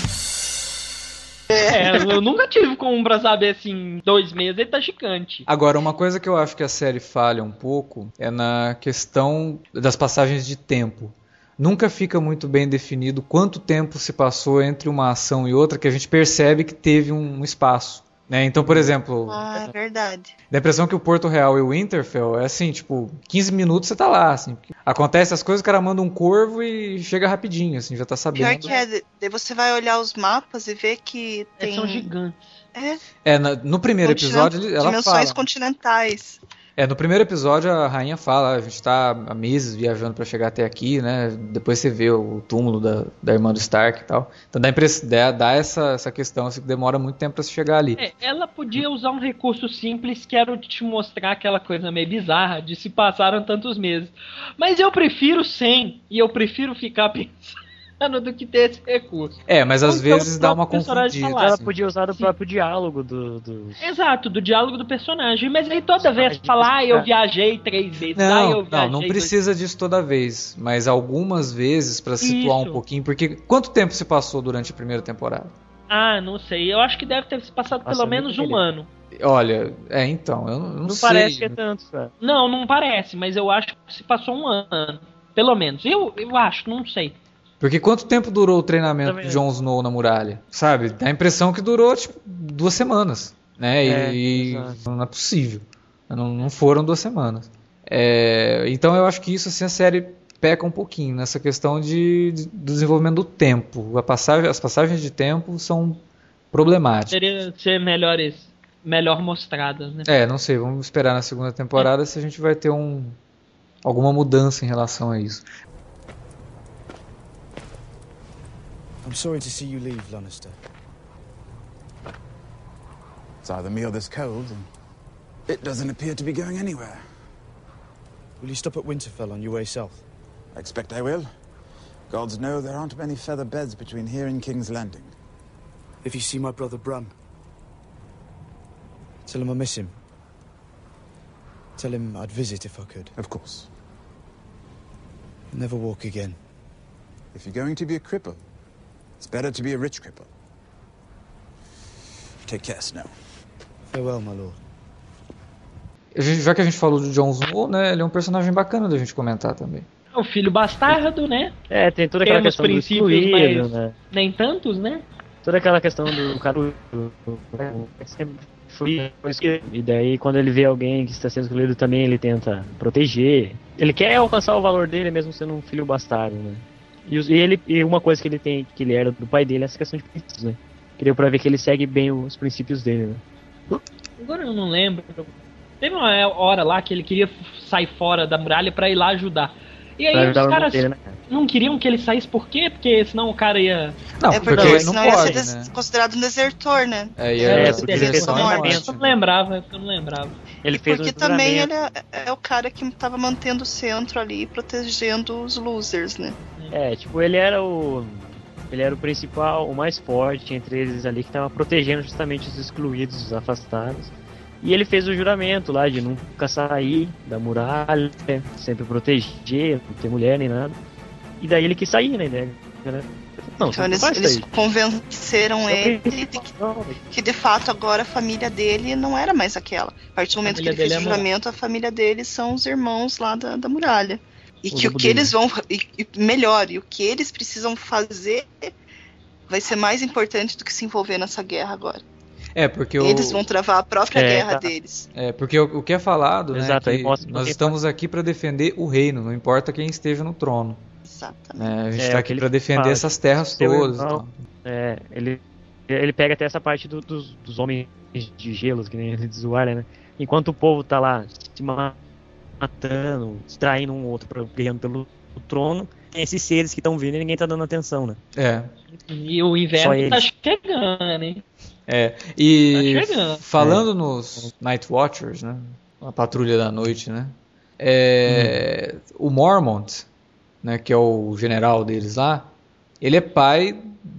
Speaker 5: Eu nunca tive com um pra saber, assim, 2 meses ele tá gigante.
Speaker 4: Agora, uma coisa que eu acho que a série falha um pouco é na questão das passagens de tempo. Nunca fica muito bem definido quanto tempo se passou entre uma ação e outra, que a gente percebe que teve um espaço, né? Então, por exemplo...
Speaker 6: é verdade.
Speaker 4: Dá a impressão que o Porto Real e o Winterfell é assim, tipo, 15 minutos você tá lá, assim. Acontece as coisas, o cara manda um corvo e chega rapidinho, assim, já tá sabendo.
Speaker 6: Pior que daí você vai olhar os mapas e ver que tem...
Speaker 5: São gigantes.
Speaker 4: No primeiro episódio ela fala...
Speaker 6: Dimensões continentais.
Speaker 4: No primeiro episódio a rainha fala, a gente tá há meses viajando pra chegar até aqui, né? Depois você vê o túmulo da irmã do Stark e tal. Então dá essa questão, assim, que demora muito tempo pra se chegar ali.
Speaker 5: Ela podia usar um recurso simples, que era o de te mostrar aquela coisa meio bizarra, de se passaram tantos meses. Mas eu prefiro 100, e eu prefiro ficar pensando do que ter esse recurso.
Speaker 4: Mas às vezes dá uma confundida.
Speaker 3: Ela podia usar o próprio diálogo do...
Speaker 5: Exato, do diálogo do personagem. Mas aí toda vez falar, eu viajei 3 vezes.
Speaker 4: Não precisa disso toda vez. Mas algumas vezes pra situar um pouquinho. Porque quanto tempo se passou durante a primeira temporada?
Speaker 5: Não sei. Eu acho que deve ter se passado pelo menos um ano.
Speaker 4: Olha, então, eu não sei.
Speaker 3: Não parece que é tanto, cara.
Speaker 5: Não parece, mas eu acho que se passou um ano. Pelo menos. Eu acho, não sei.
Speaker 4: Porque quanto tempo durou o treinamento de Jon Snow na muralha? Sabe? Dá a impressão que durou, tipo, 2 semanas. Né? E não é possível. Não foram 2 semanas. Então eu acho que isso, assim, a série peca um pouquinho nessa questão do desenvolvimento do tempo. As passagens de tempo são problemáticas.
Speaker 5: Deveria ser melhor mostradas, né?
Speaker 4: Não sei. Vamos esperar na segunda temporada se a gente vai ter alguma mudança em relação a isso.
Speaker 15: I'm sorry to see you leave, Lannister.
Speaker 2: It's either me or this cold, and it doesn't appear to be going anywhere.
Speaker 15: Will you stop at Winterfell on your way south?
Speaker 2: I expect I will. Gods know there aren't many feather beds between here and King's Landing.
Speaker 15: If you see my brother Bran, tell him I miss him. Tell him I'd visit if I could.
Speaker 2: Of course.
Speaker 15: I'll never walk again.
Speaker 2: If you're going to be a cripple, it's better to be a rich cripple. Take care, Snow.
Speaker 15: Farewell, my lord.
Speaker 4: Já que a gente falou do Jon Snow, né, ele é um personagem bacana da gente comentar também.
Speaker 5: É um filho bastardo, né?
Speaker 3: Tem toda aquela questão do excluído, né?
Speaker 5: Nem tantos, né?
Speaker 3: Toda aquela questão do cara e daí quando ele vê alguém que está sendo excluído também ele tenta proteger. Ele quer alcançar o valor dele mesmo sendo um filho bastardo, né? E uma coisa que ele tem, que ele era do pai dele, é essa questão de princípios, né? Que deu pra ver que ele segue bem os princípios dele, né?
Speaker 5: Agora eu não lembro. Teve uma hora lá que ele queria sair fora da muralha pra ir lá ajudar. E aí os caras... Dele, né? não queriam que ele saísse por quê? Porque senão o cara ia...
Speaker 4: Não, porque
Speaker 6: senão
Speaker 4: não pode,
Speaker 6: ia ser
Speaker 4: né?
Speaker 6: considerado um desertor, né?
Speaker 4: Porque direção
Speaker 5: eu não lembrava.
Speaker 3: Ele fez
Speaker 6: porque também ele é o cara que tava mantendo o centro ali e protegendo os losers, né?
Speaker 3: Tipo, ele era o principal, o mais forte entre eles ali, que tava protegendo justamente os excluídos, os afastados. E ele fez o juramento lá de nunca sair da muralha, sempre proteger, não ter mulher nem nada. E daí ele quis sair, né? Não,
Speaker 6: então eles convenceram ele que de fato agora a família dele não era mais aquela. A partir do momento que ele fez o juramento, a família dele são os irmãos lá da muralha. E que o que eles vão... E melhor, e o que eles precisam fazer vai ser mais importante do que se envolver nessa guerra agora.
Speaker 4: Porque
Speaker 6: eles vão travar a própria guerra deles.
Speaker 4: Porque o que é falado,
Speaker 3: exato,
Speaker 4: né, que nós estamos aqui para defender o reino, não importa quem esteja no trono.
Speaker 6: Exatamente.
Speaker 4: A gente está aqui para defender essas terras todas.
Speaker 3: Irmão, ele pega até essa parte dos homens de gelos, que nem ele diz o Arya, né? Enquanto o povo tá lá se matando, distraindo um outro, ganhando pelo trono, tem esses seres que estão vindo e ninguém tá dando atenção, né?
Speaker 5: E o inverno tá chegando, hein?
Speaker 4: E falando nos Night Watchers, né? A patrulha da noite, né? O Mormont, né, que é o general deles lá, ele é pai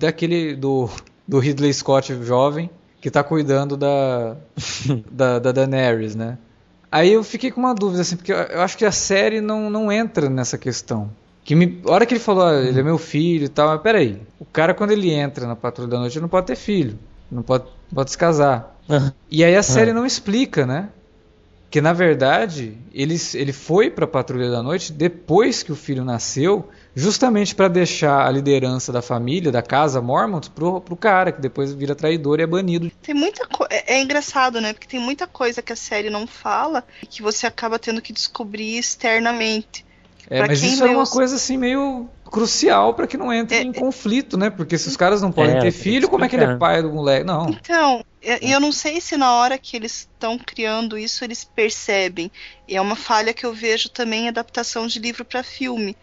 Speaker 4: do Ridley Scott jovem, que tá cuidando da Daenerys, né? Aí eu fiquei com uma dúvida, assim, porque eu acho que a série não entra nessa questão. A hora que ele falou, ele é meu filho e tal, mas peraí, o cara quando ele entra na Patrulha da Noite, ele não pode ter filho, não pode se casar. E aí a série não explica, né? Que na verdade ele foi pra Patrulha da Noite depois que o filho nasceu, justamente para deixar a liderança da família, da casa Mormont, pro cara, que depois vira traidor e é banido.
Speaker 6: Tem muita coisa. É engraçado, né? Porque tem muita coisa que a série não fala e que você acaba tendo que descobrir externamente.
Speaker 4: Mas isso é uma coisa assim meio crucial para que não entre em conflito, né? Porque se os caras não podem ter filho, como é que ele é pai do moleque? Não.
Speaker 6: Então, eu não sei se na hora que eles estão criando isso eles percebem. É uma falha que eu vejo também em adaptação de livro para filme.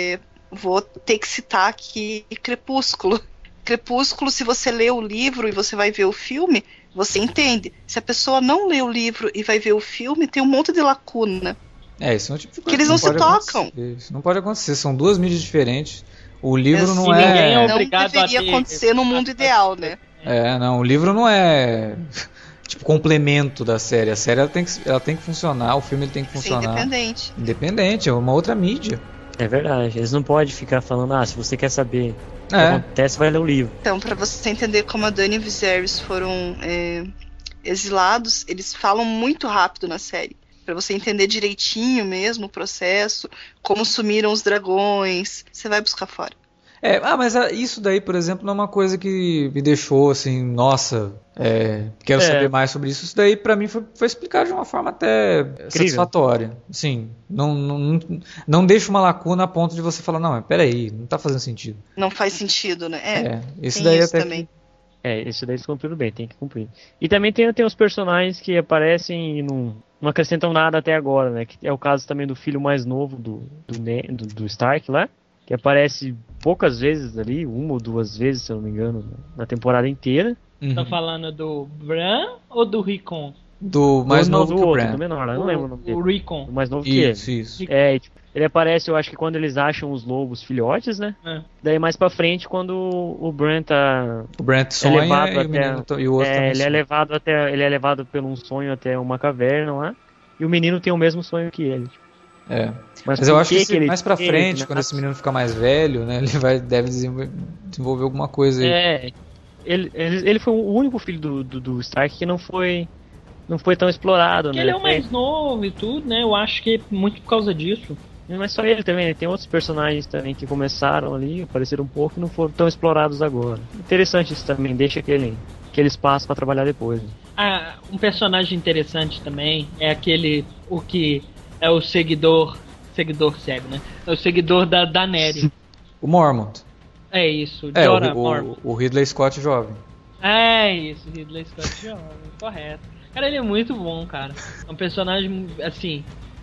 Speaker 6: Vou ter que citar aqui Crepúsculo. Crepúsculo, se você lê o livro e você vai ver o filme, você entende. Se a pessoa não lê o livro e vai ver o filme, tem um monte de lacuna.
Speaker 4: Isso é um tipo de coisa
Speaker 6: que eles não se tocam.
Speaker 4: Isso não pode acontecer, são duas mídias diferentes. O livro não
Speaker 6: deveria acontecer no mundo ideal, né?
Speaker 4: O livro não é tipo complemento da série. A série ela tem que funcionar, o filme ele tem que funcionar. Independente, é uma outra mídia.
Speaker 3: É verdade, eles não podem ficar falando, se você quer saber o que acontece, vai ler o livro.
Speaker 6: Então, pra você entender como a Dany e o Viserys foram exilados, eles falam muito rápido na série. Pra você entender direitinho mesmo o processo, como sumiram os dragões, você vai buscar fora.
Speaker 4: Mas isso daí, por exemplo, não é uma coisa que me deixou assim, nossa, quero saber mais sobre isso. Isso daí, pra mim, foi explicado de uma forma até satisfatória. Sim, não deixa uma lacuna a ponto de você falar, não, mas peraí, não tá fazendo sentido.
Speaker 6: Não faz sentido, né?
Speaker 4: Isso daí até
Speaker 6: também.
Speaker 3: Isso daí eles cumpriram bem, tem que cumprir. E também tem os personagens que aparecem e não acrescentam nada até agora, né? Que é o caso também do filho mais novo do Stark lá, que aparece poucas vezes ali, uma ou duas vezes, se eu não me engano, na temporada inteira.
Speaker 5: Tá falando do Bran ou do Rickon?
Speaker 4: Do mais novo que o Bran.
Speaker 3: Do menor, eu não lembro o nome dele.
Speaker 5: O Rickon.
Speaker 3: O mais novo que ele.
Speaker 4: Isso.
Speaker 3: Ele aparece, eu acho que quando eles acham os lobos filhotes, né? Daí mais pra frente, quando o Bran tá...
Speaker 4: O Bran sonha e o outro
Speaker 3: ele é levado por um sonho até uma caverna lá, e o menino tem o mesmo sonho que ele.
Speaker 4: Mas eu acho que mais pra frente, quando esse menino ficar mais velho, né? Ele deve desenvolver alguma coisa aí.
Speaker 3: Ele foi o único filho do Stark que não foi tão explorado, né?
Speaker 5: Ele é o mais novo e tudo, né? Eu acho que é muito por causa disso.
Speaker 3: Mas só ele também, tem outros personagens também que começaram ali, apareceram um pouco e não foram tão explorados agora. Interessante isso também, deixa aquele espaço pra trabalhar depois.
Speaker 5: Um personagem interessante também é o que é o seguidor cego, né? É o seguidor da Daenerys.
Speaker 4: O Mormont.
Speaker 5: É isso, Jorah Mormont.
Speaker 4: O Ridley Scott jovem.
Speaker 5: É isso, Ridley Scott jovem, correto. Cara, ele é muito bom, cara. É um personagem, assim,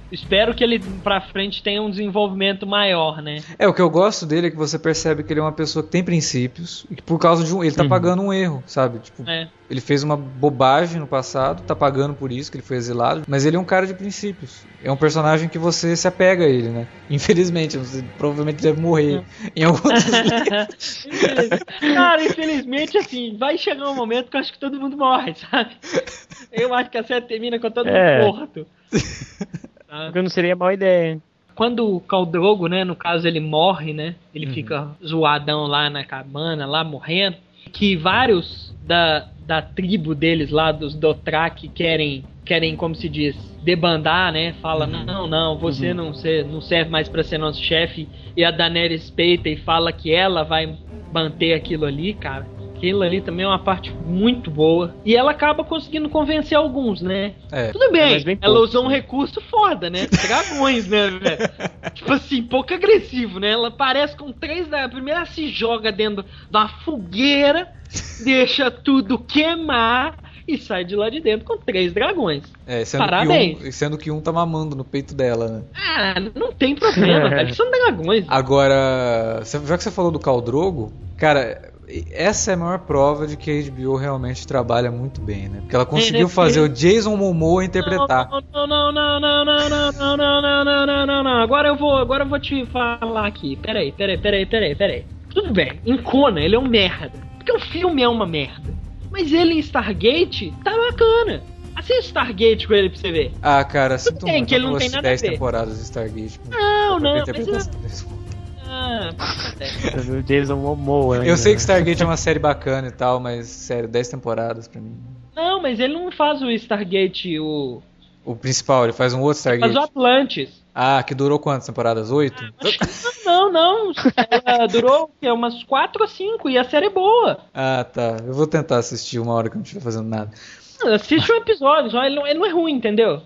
Speaker 5: espero que ele pra frente tenha um desenvolvimento maior, né?
Speaker 4: O que eu gosto dele é que você percebe que ele é uma pessoa que tem princípios e que por causa de ele tá pagando um erro, sabe? Tipo, ele fez uma bobagem no passado, tá pagando por isso, que ele foi exilado, mas ele é um cara de princípios. É um personagem que você se apega a ele, né? Infelizmente, você provavelmente deve morrer em alguns livros.
Speaker 5: Cara, infelizmente, assim, vai chegar um momento que eu acho que todo mundo morre, sabe? Eu acho que a série termina com todo mundo morto.
Speaker 3: Porque não seria uma boa ideia.
Speaker 5: Quando o Khal Drogo, né, no caso ele morre, né, ele fica zoadão lá na cabana, lá morrendo, que vários da tribo deles lá, dos Dothraki, querem, como se diz, debandar, né, fala, não, você não serve mais pra ser nosso chefe, e a Daenerys respeita e fala que ela vai manter aquilo ali, cara. Aquilo ali também é uma parte muito boa. E ela acaba conseguindo convencer alguns, né? Tudo bem, ela usou um recurso foda, né? Dragões, né, velho? Tipo assim, pouco agressivo, né? Ela parece com 3 dragões. Primeiro ela se joga dentro de uma fogueira, deixa tudo queimar e sai de lá de dentro com 3 dragões. Parabéns.
Speaker 4: Sendo que um tá mamando no peito dela, né?
Speaker 5: Não tem problema, velho. São dragões.
Speaker 4: Agora, já que você falou do Khal Drogo, cara, essa é a maior prova de que a HBO realmente trabalha muito bem, né? Porque ela conseguiu fazer o Jason Momoa interpretar.
Speaker 5: Não. Agora eu vou te falar aqui. Peraí. Tudo bem, em Conan ele é um merda. Porque o filme é uma merda. Mas ele em Stargate tá bacana. Assista Stargate com ele pra você ver.
Speaker 4: Cara,
Speaker 5: tudo bem que ele não tem nada a ver.
Speaker 4: 10 temporadas de Stargate.
Speaker 5: Não,
Speaker 3: O Jason Momoa.
Speaker 4: Eu sei que Stargate é uma série bacana e tal, mas sério, 10 temporadas pra mim.
Speaker 5: Não, mas ele não faz o Stargate, o
Speaker 4: principal, ele faz um outro Stargate.
Speaker 5: Faz o Atlantis.
Speaker 4: Que durou quantas temporadas? 8?
Speaker 5: Não. Ela durou umas 4 ou 5 e a série é boa.
Speaker 4: Tá. Eu vou tentar assistir uma hora que eu não estiver fazendo nada.
Speaker 5: Assiste um episódio, só ele não é ruim, entendeu?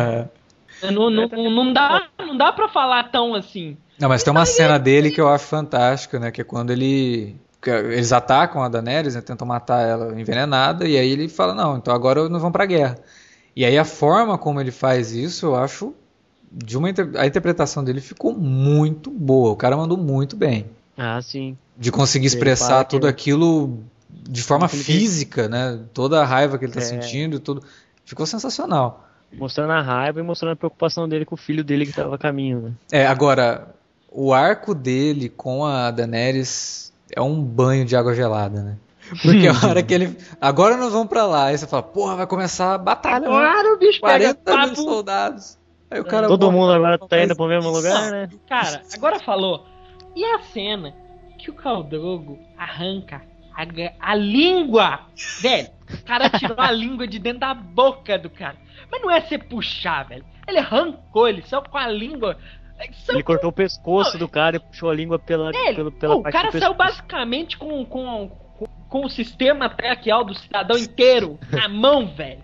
Speaker 5: Não dá pra falar tão assim.
Speaker 4: Não, mas tem uma cena dele que eu acho fantástica, né? Que é quando eles atacam a Daenerys, né, tentam matar ela envenenada, e aí ele fala, não, então agora nós vamos pra guerra. E aí a forma como ele faz isso, eu acho, a interpretação dele ficou muito boa. O cara mandou muito bem.
Speaker 3: Sim.
Speaker 4: De conseguir expressar tudo aquilo de forma física, né? Toda a raiva que ele tá sentindo, tudo. Ficou sensacional.
Speaker 3: Mostrando a raiva e mostrando a preocupação dele com o filho dele que tava a caminho, né?
Speaker 4: Agora, o arco dele com a Daenerys é um banho de água gelada, né? Porque a hora que ele... Agora nós vamos pra lá. Aí você fala, porra, vai começar a batalha.
Speaker 5: Agora o bicho pega
Speaker 4: 40 mil soldados. Aí o cara
Speaker 3: todo mundo agora tá indo pro mesmo lugar, né?
Speaker 5: Cara, agora falou. E a cena que o Khal Drogo arranca a língua? Velho, o cara tirou a língua de dentro da boca do cara. Mas não é você puxar, velho. Ele arrancou, ele saiu com a língua...
Speaker 3: Ele cortou o pescoço do cara e puxou a língua pela
Speaker 5: o cara saiu basicamente com o sistema traqueal do cidadão inteiro na mão, velho.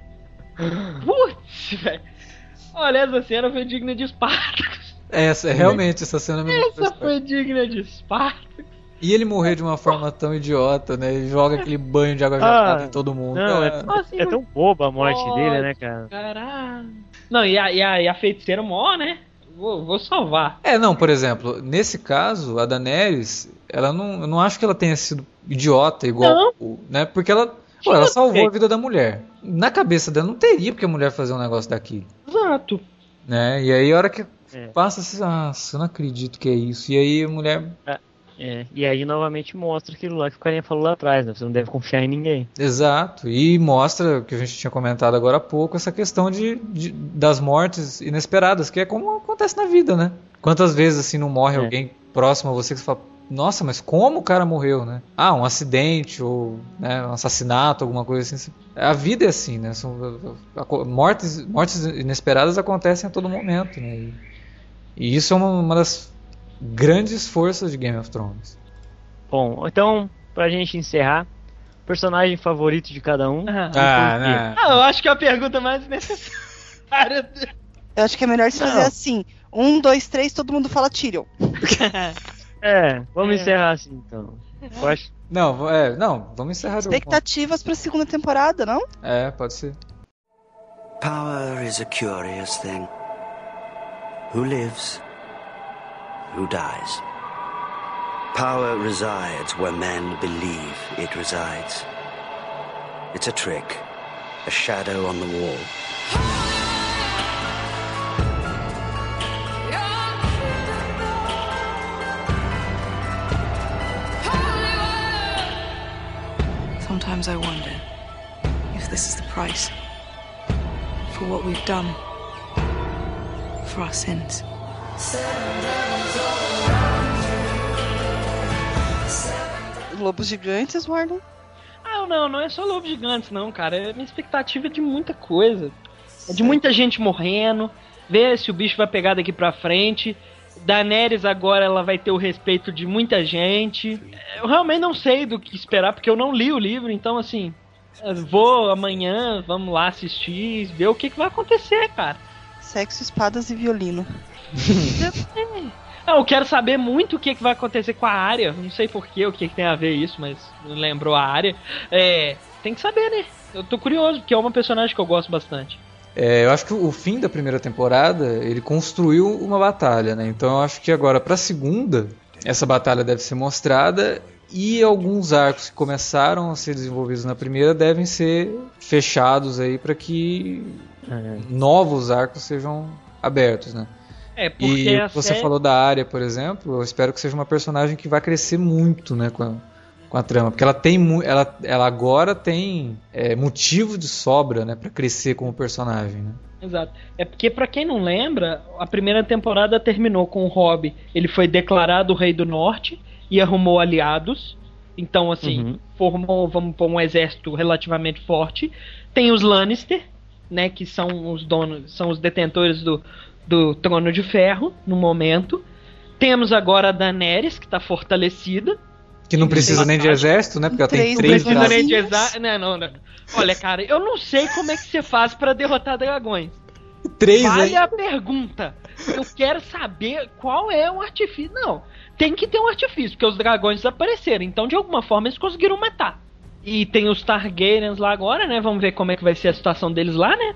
Speaker 5: Putz, velho. Olha, essa cena foi digna de Spartacus.
Speaker 4: Realmente, essa cena
Speaker 5: foi digna de Spartacus.
Speaker 4: E ele morrer de uma forma tão idiota, né? Ele joga aquele banho de água gelada em todo mundo.
Speaker 3: Não, é tão boba a morte dele, né, cara?
Speaker 5: Caralho. Não, e a feiticeira morre, né? Vou salvar.
Speaker 4: Não, por exemplo, nesse caso, a Daenerys, eu não acho que ela tenha sido idiota igual, né? Porque ela salvou a vida da mulher. Na cabeça dela não teria porque a mulher fazer um negócio daquilo.
Speaker 5: Exato.
Speaker 4: Né? E aí a hora que passa assim, eu não acredito que é isso. E aí a mulher...
Speaker 3: E aí novamente mostra aquilo lá que o carinha falou lá atrás, né? Você não deve confiar em ninguém.
Speaker 4: Exato, e mostra o que a gente tinha comentado agora há pouco, essa questão das mortes inesperadas, que é como acontece na vida, né? Quantas vezes assim não morre alguém próximo a você que você fala, nossa, mas como o cara morreu, né? Um acidente, ou né, um assassinato, alguma coisa assim. A vida é assim, né? Mortes inesperadas acontecem a todo momento, né? E isso é uma das grandes forças de Game of Thrones.
Speaker 3: Bom, então, pra gente encerrar, personagem favorito de cada um.
Speaker 5: Eu acho que é a pergunta mais necessária.
Speaker 6: Eu acho que é melhor se fazer assim. 1, 2, 3, todo mundo fala Tyrion.
Speaker 3: Vamos encerrar assim, então. Eu acho...
Speaker 4: Não, vamos encerrar.
Speaker 6: Expectativas pra segunda temporada, não?
Speaker 4: Pode ser.
Speaker 12: Power is a curious thing. Who lives? Who dies? Power resides where men believe it resides. It's a trick, a shadow on the wall.
Speaker 1: Sometimes I wonder if this is the price for what we've done, for our sins.
Speaker 6: Lobos gigantes, Warden?
Speaker 5: Ah, não é só lobos gigantes, não, cara. É minha expectativa é de muita coisa. É de muita gente morrendo, ver se o bicho vai pegar daqui pra frente. Daenerys agora ela vai ter o respeito de muita gente. Eu realmente não sei do que esperar, porque eu não li o livro, então assim, vou amanhã, vamos lá assistir, ver o que vai acontecer, cara.
Speaker 6: Sexo, espadas e violino.
Speaker 5: Eu quero saber muito o que vai acontecer com a Arya. Não sei porquê, o que tem a ver isso, mas não lembrou a Arya. Tem que saber, né? Eu tô curioso, porque é uma personagem que eu gosto bastante.
Speaker 4: Eu acho que o fim da primeira temporada, ele construiu uma batalha, né? Então eu acho que agora, pra segunda, essa batalha deve ser mostrada e alguns arcos que começaram a ser desenvolvidos na primeira devem ser fechados aí para que novos arcos sejam abertos, né? E você falou da Arya, por exemplo, eu espero que seja uma personagem que vai crescer muito, né, com a trama, porque ela agora tem motivo de sobra, né, para crescer como personagem, né?
Speaker 5: Exato. É porque, pra quem não lembra, a primeira temporada terminou com o Robb. Ele foi declarado o Rei do Norte e arrumou aliados. Então, assim, formou, vamos pôr, um exército relativamente forte. Tem os Lannister, né, que são os donos, são os detentores do Trono de Ferro, no momento. Temos agora a Daenerys, que tá fortalecida.
Speaker 4: Que não precisa nem de exército, né? Porque ela tem 3
Speaker 5: Não precisa nem de exército. Não. Olha, cara, eu não sei como é que você faz pra derrotar dragões.
Speaker 4: 3
Speaker 5: vale a pergunta. Eu quero saber qual é o artifício. Não, tem que ter um artifício, porque os dragões desapareceram. Então, de alguma forma, eles conseguiram matar. E tem os Targaryens lá agora, né? Vamos ver como é que vai ser a situação deles lá, né?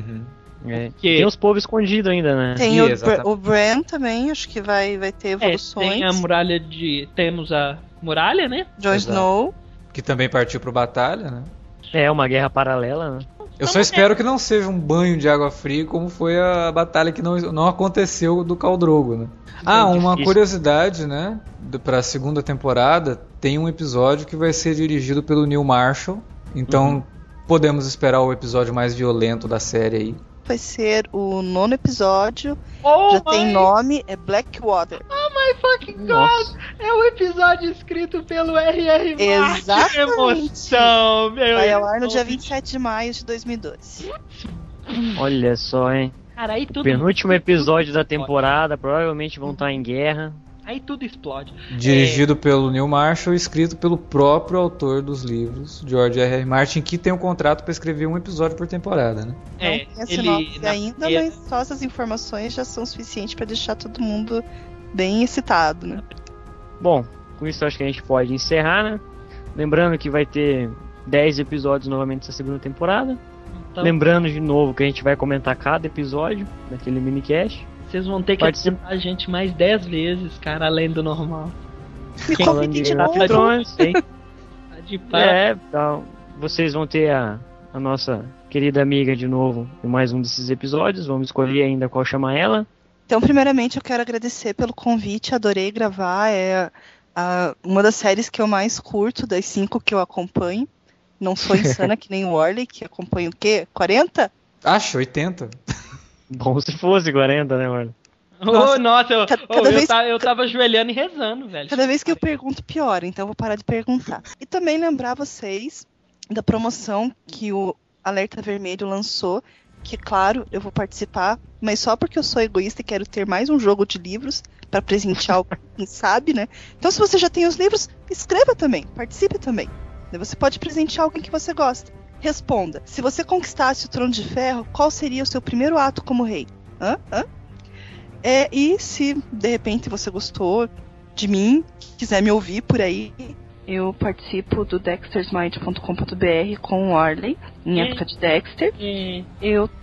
Speaker 3: Tem os povos escondidos ainda, né?
Speaker 6: Tem o Bran também, acho que vai ter evoluções.
Speaker 5: Tem a muralha Temos a muralha, né?
Speaker 6: Jon Snow.
Speaker 4: Que também partiu pro batalha, né?
Speaker 3: Uma guerra paralela, né?
Speaker 4: Eu só espero que não seja um banho de água fria como foi a batalha que não aconteceu do Khal Drogo, né? Uma curiosidade, né? Pra segunda temporada, tem um episódio que vai ser dirigido pelo Neil Marshall. Então, podemos esperar o episódio mais violento da série aí.
Speaker 6: Vai ser o 9º episódio. Tem nome, é Blackwater.
Speaker 5: Oh my fucking God! É o episódio escrito pelo R.R. Martin.
Speaker 6: Exatamente.
Speaker 5: Emoção, meu.
Speaker 6: Vai ao ar no dia 27 de maio de 2012.
Speaker 3: Olha só, hein?
Speaker 5: Cara, aí tudo...
Speaker 3: Penúltimo episódio da temporada, provavelmente vão estar em guerra.
Speaker 5: Aí tudo explode.
Speaker 4: Dirigido pelo Neil Marshall, escrito pelo próprio autor dos livros, George R.R. Martin, que tem um contrato para escrever um episódio por temporada, né?
Speaker 6: Não tem ainda, mas só essas informações já são suficientes para deixar todo mundo bem excitado, né?
Speaker 3: Bom, com isso acho que a gente pode encerrar, né? Lembrando que vai ter 10 episódios novamente nessa segunda temporada. Então... Lembrando de novo que a gente vai comentar cada episódio naquele minicast.
Speaker 5: Vocês vão ter que participar a gente mais 10 vezes, cara, além do normal.
Speaker 6: Falando de
Speaker 3: Game of Thrones, então, vocês vão ter a nossa querida amiga de novo em mais um desses episódios. Vamos escolher ainda qual chamar ela.
Speaker 6: Então, primeiramente, eu quero agradecer pelo convite. Adorei gravar. É uma das séries que eu mais curto, das 5 que eu acompanho. Não sou insana que nem o Warley, que acompanha o quê? 40?
Speaker 4: Acho, 80.
Speaker 3: Bom se fosse 40, né, mano?
Speaker 5: Nossa, eu tava ajoelhando e rezando, velho.
Speaker 6: Cada vez que eu pergunto, piora, então eu vou parar de perguntar. E também lembrar vocês da promoção que o Alerta Vermelho lançou, que, claro, eu vou participar, mas só porque eu sou egoísta e quero ter mais um jogo de livros para presentear quem sabe, né? Então, se você já tem os livros, escreva também, participe também. Você pode presentear alguém que você gosta. Responda. Se você conquistasse o Trono de Ferro, qual seria o seu primeiro ato como rei? E se, de repente, você gostou de mim, quiser me ouvir por aí, eu participo do dextersmind.com.br com o Warley, em época de Dexter. Eu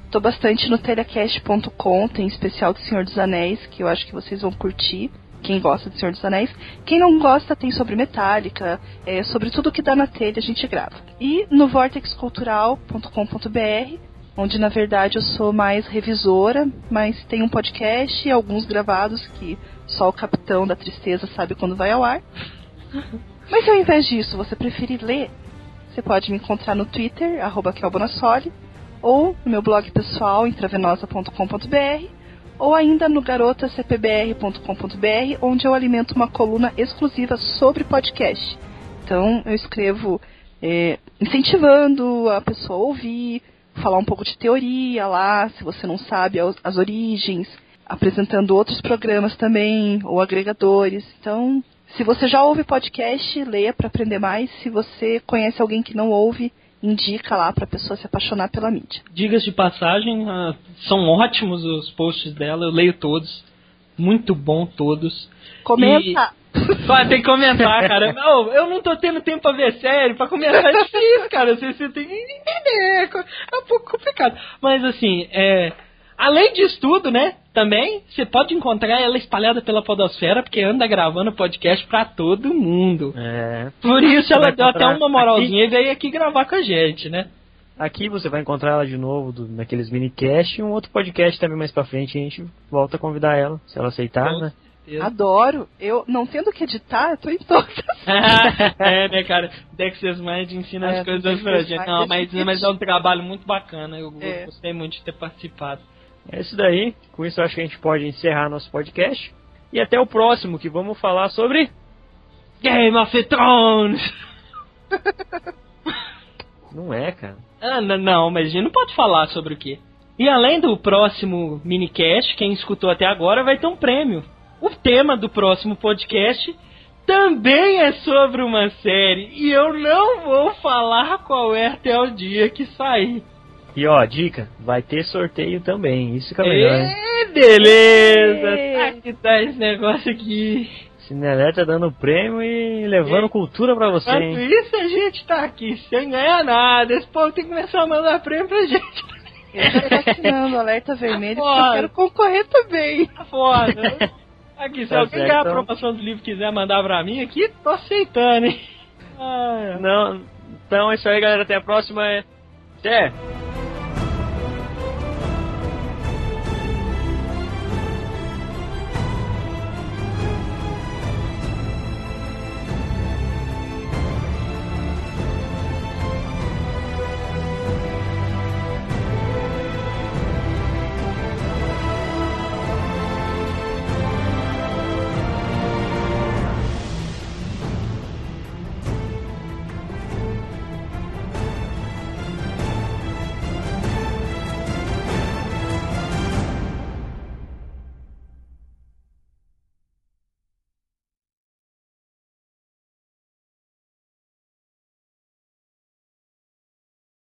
Speaker 6: Tô bastante no telecast.com, tem especial do Senhor dos Anéis, que eu acho que vocês vão curtir. Quem gosta do Senhor dos Anéis. Quem não gosta tem sobre Metallica, sobre tudo que dá na telha a gente grava. E no vortexcultural.com.br, onde na verdade eu sou mais revisora, mas tem um podcast e alguns gravados que só o capitão da tristeza sabe quando vai ao ar. Mas se ao invés disso você preferir ler, você pode me encontrar no Twitter, @kelbonassoli, ou no meu blog pessoal, intravenosa.com.br, ou ainda no garotascpbr.com.br, onde eu alimento uma coluna exclusiva sobre podcast. Então eu escrevo incentivando a pessoa a ouvir, falar um pouco de teoria lá, se você não sabe as origens, apresentando outros programas também, ou agregadores. Então, se você já ouve podcast, leia para aprender mais. Se você conhece alguém que não ouve, indica lá pra pessoa se apaixonar pela mídia.
Speaker 5: Diga-se de passagem, são ótimos os posts dela, eu leio todos. Muito bom todos.
Speaker 6: Comenta!
Speaker 5: Tem que comentar, cara. Não, eu não tô tendo tempo pra ver série, pra comentar é difícil, cara. Você tem que entender, é um pouco complicado. Mas assim, além disso tudo, né, também, você pode encontrar ela espalhada pela podosfera, porque anda gravando podcast pra todo mundo. Por isso ela deu até uma moralzinha e veio aqui gravar com a gente, né?
Speaker 3: Aqui você vai encontrar ela de novo naqueles minicast e um outro podcast também mais pra frente. A gente volta a convidar ela, se ela aceitar, né?
Speaker 6: Adoro. Eu, não tendo que editar, eu tô em todas.
Speaker 5: Né, cara? Dexter's Mind ensina as coisas pra gente. Não, mas é um trabalho muito bacana. Eu gostei muito de ter participado.
Speaker 3: É isso daí. Com isso eu acho que a gente pode encerrar nosso podcast. E até o próximo, que vamos falar sobre
Speaker 5: Game of Thrones.
Speaker 3: Não é, cara.
Speaker 5: Não, mas a gente não pode falar sobre o quê. E além do próximo minicast, quem escutou até agora vai ter um prêmio. O tema do próximo podcast também é sobre uma série. E eu não vou falar qual é até o dia que sair.
Speaker 3: E ó, dica, vai ter sorteio também, isso que é melhor, hein?
Speaker 5: Beleza, que tá esse negócio aqui.
Speaker 3: Cinealerta tá dando prêmio e levando cultura pra você, hein?
Speaker 5: Enquanto isso a gente tá aqui sem ganhar nada, esse povo tem que começar a mandar prêmio pra gente.
Speaker 6: Eu já tô assinando o alerta vermelho, porque eu quero concorrer também.
Speaker 5: Foda. Aqui, se alguém quer a aprovação do livro quiser mandar pra mim aqui, tô aceitando, hein?
Speaker 3: Não, então é isso aí, galera, até a próxima. Até!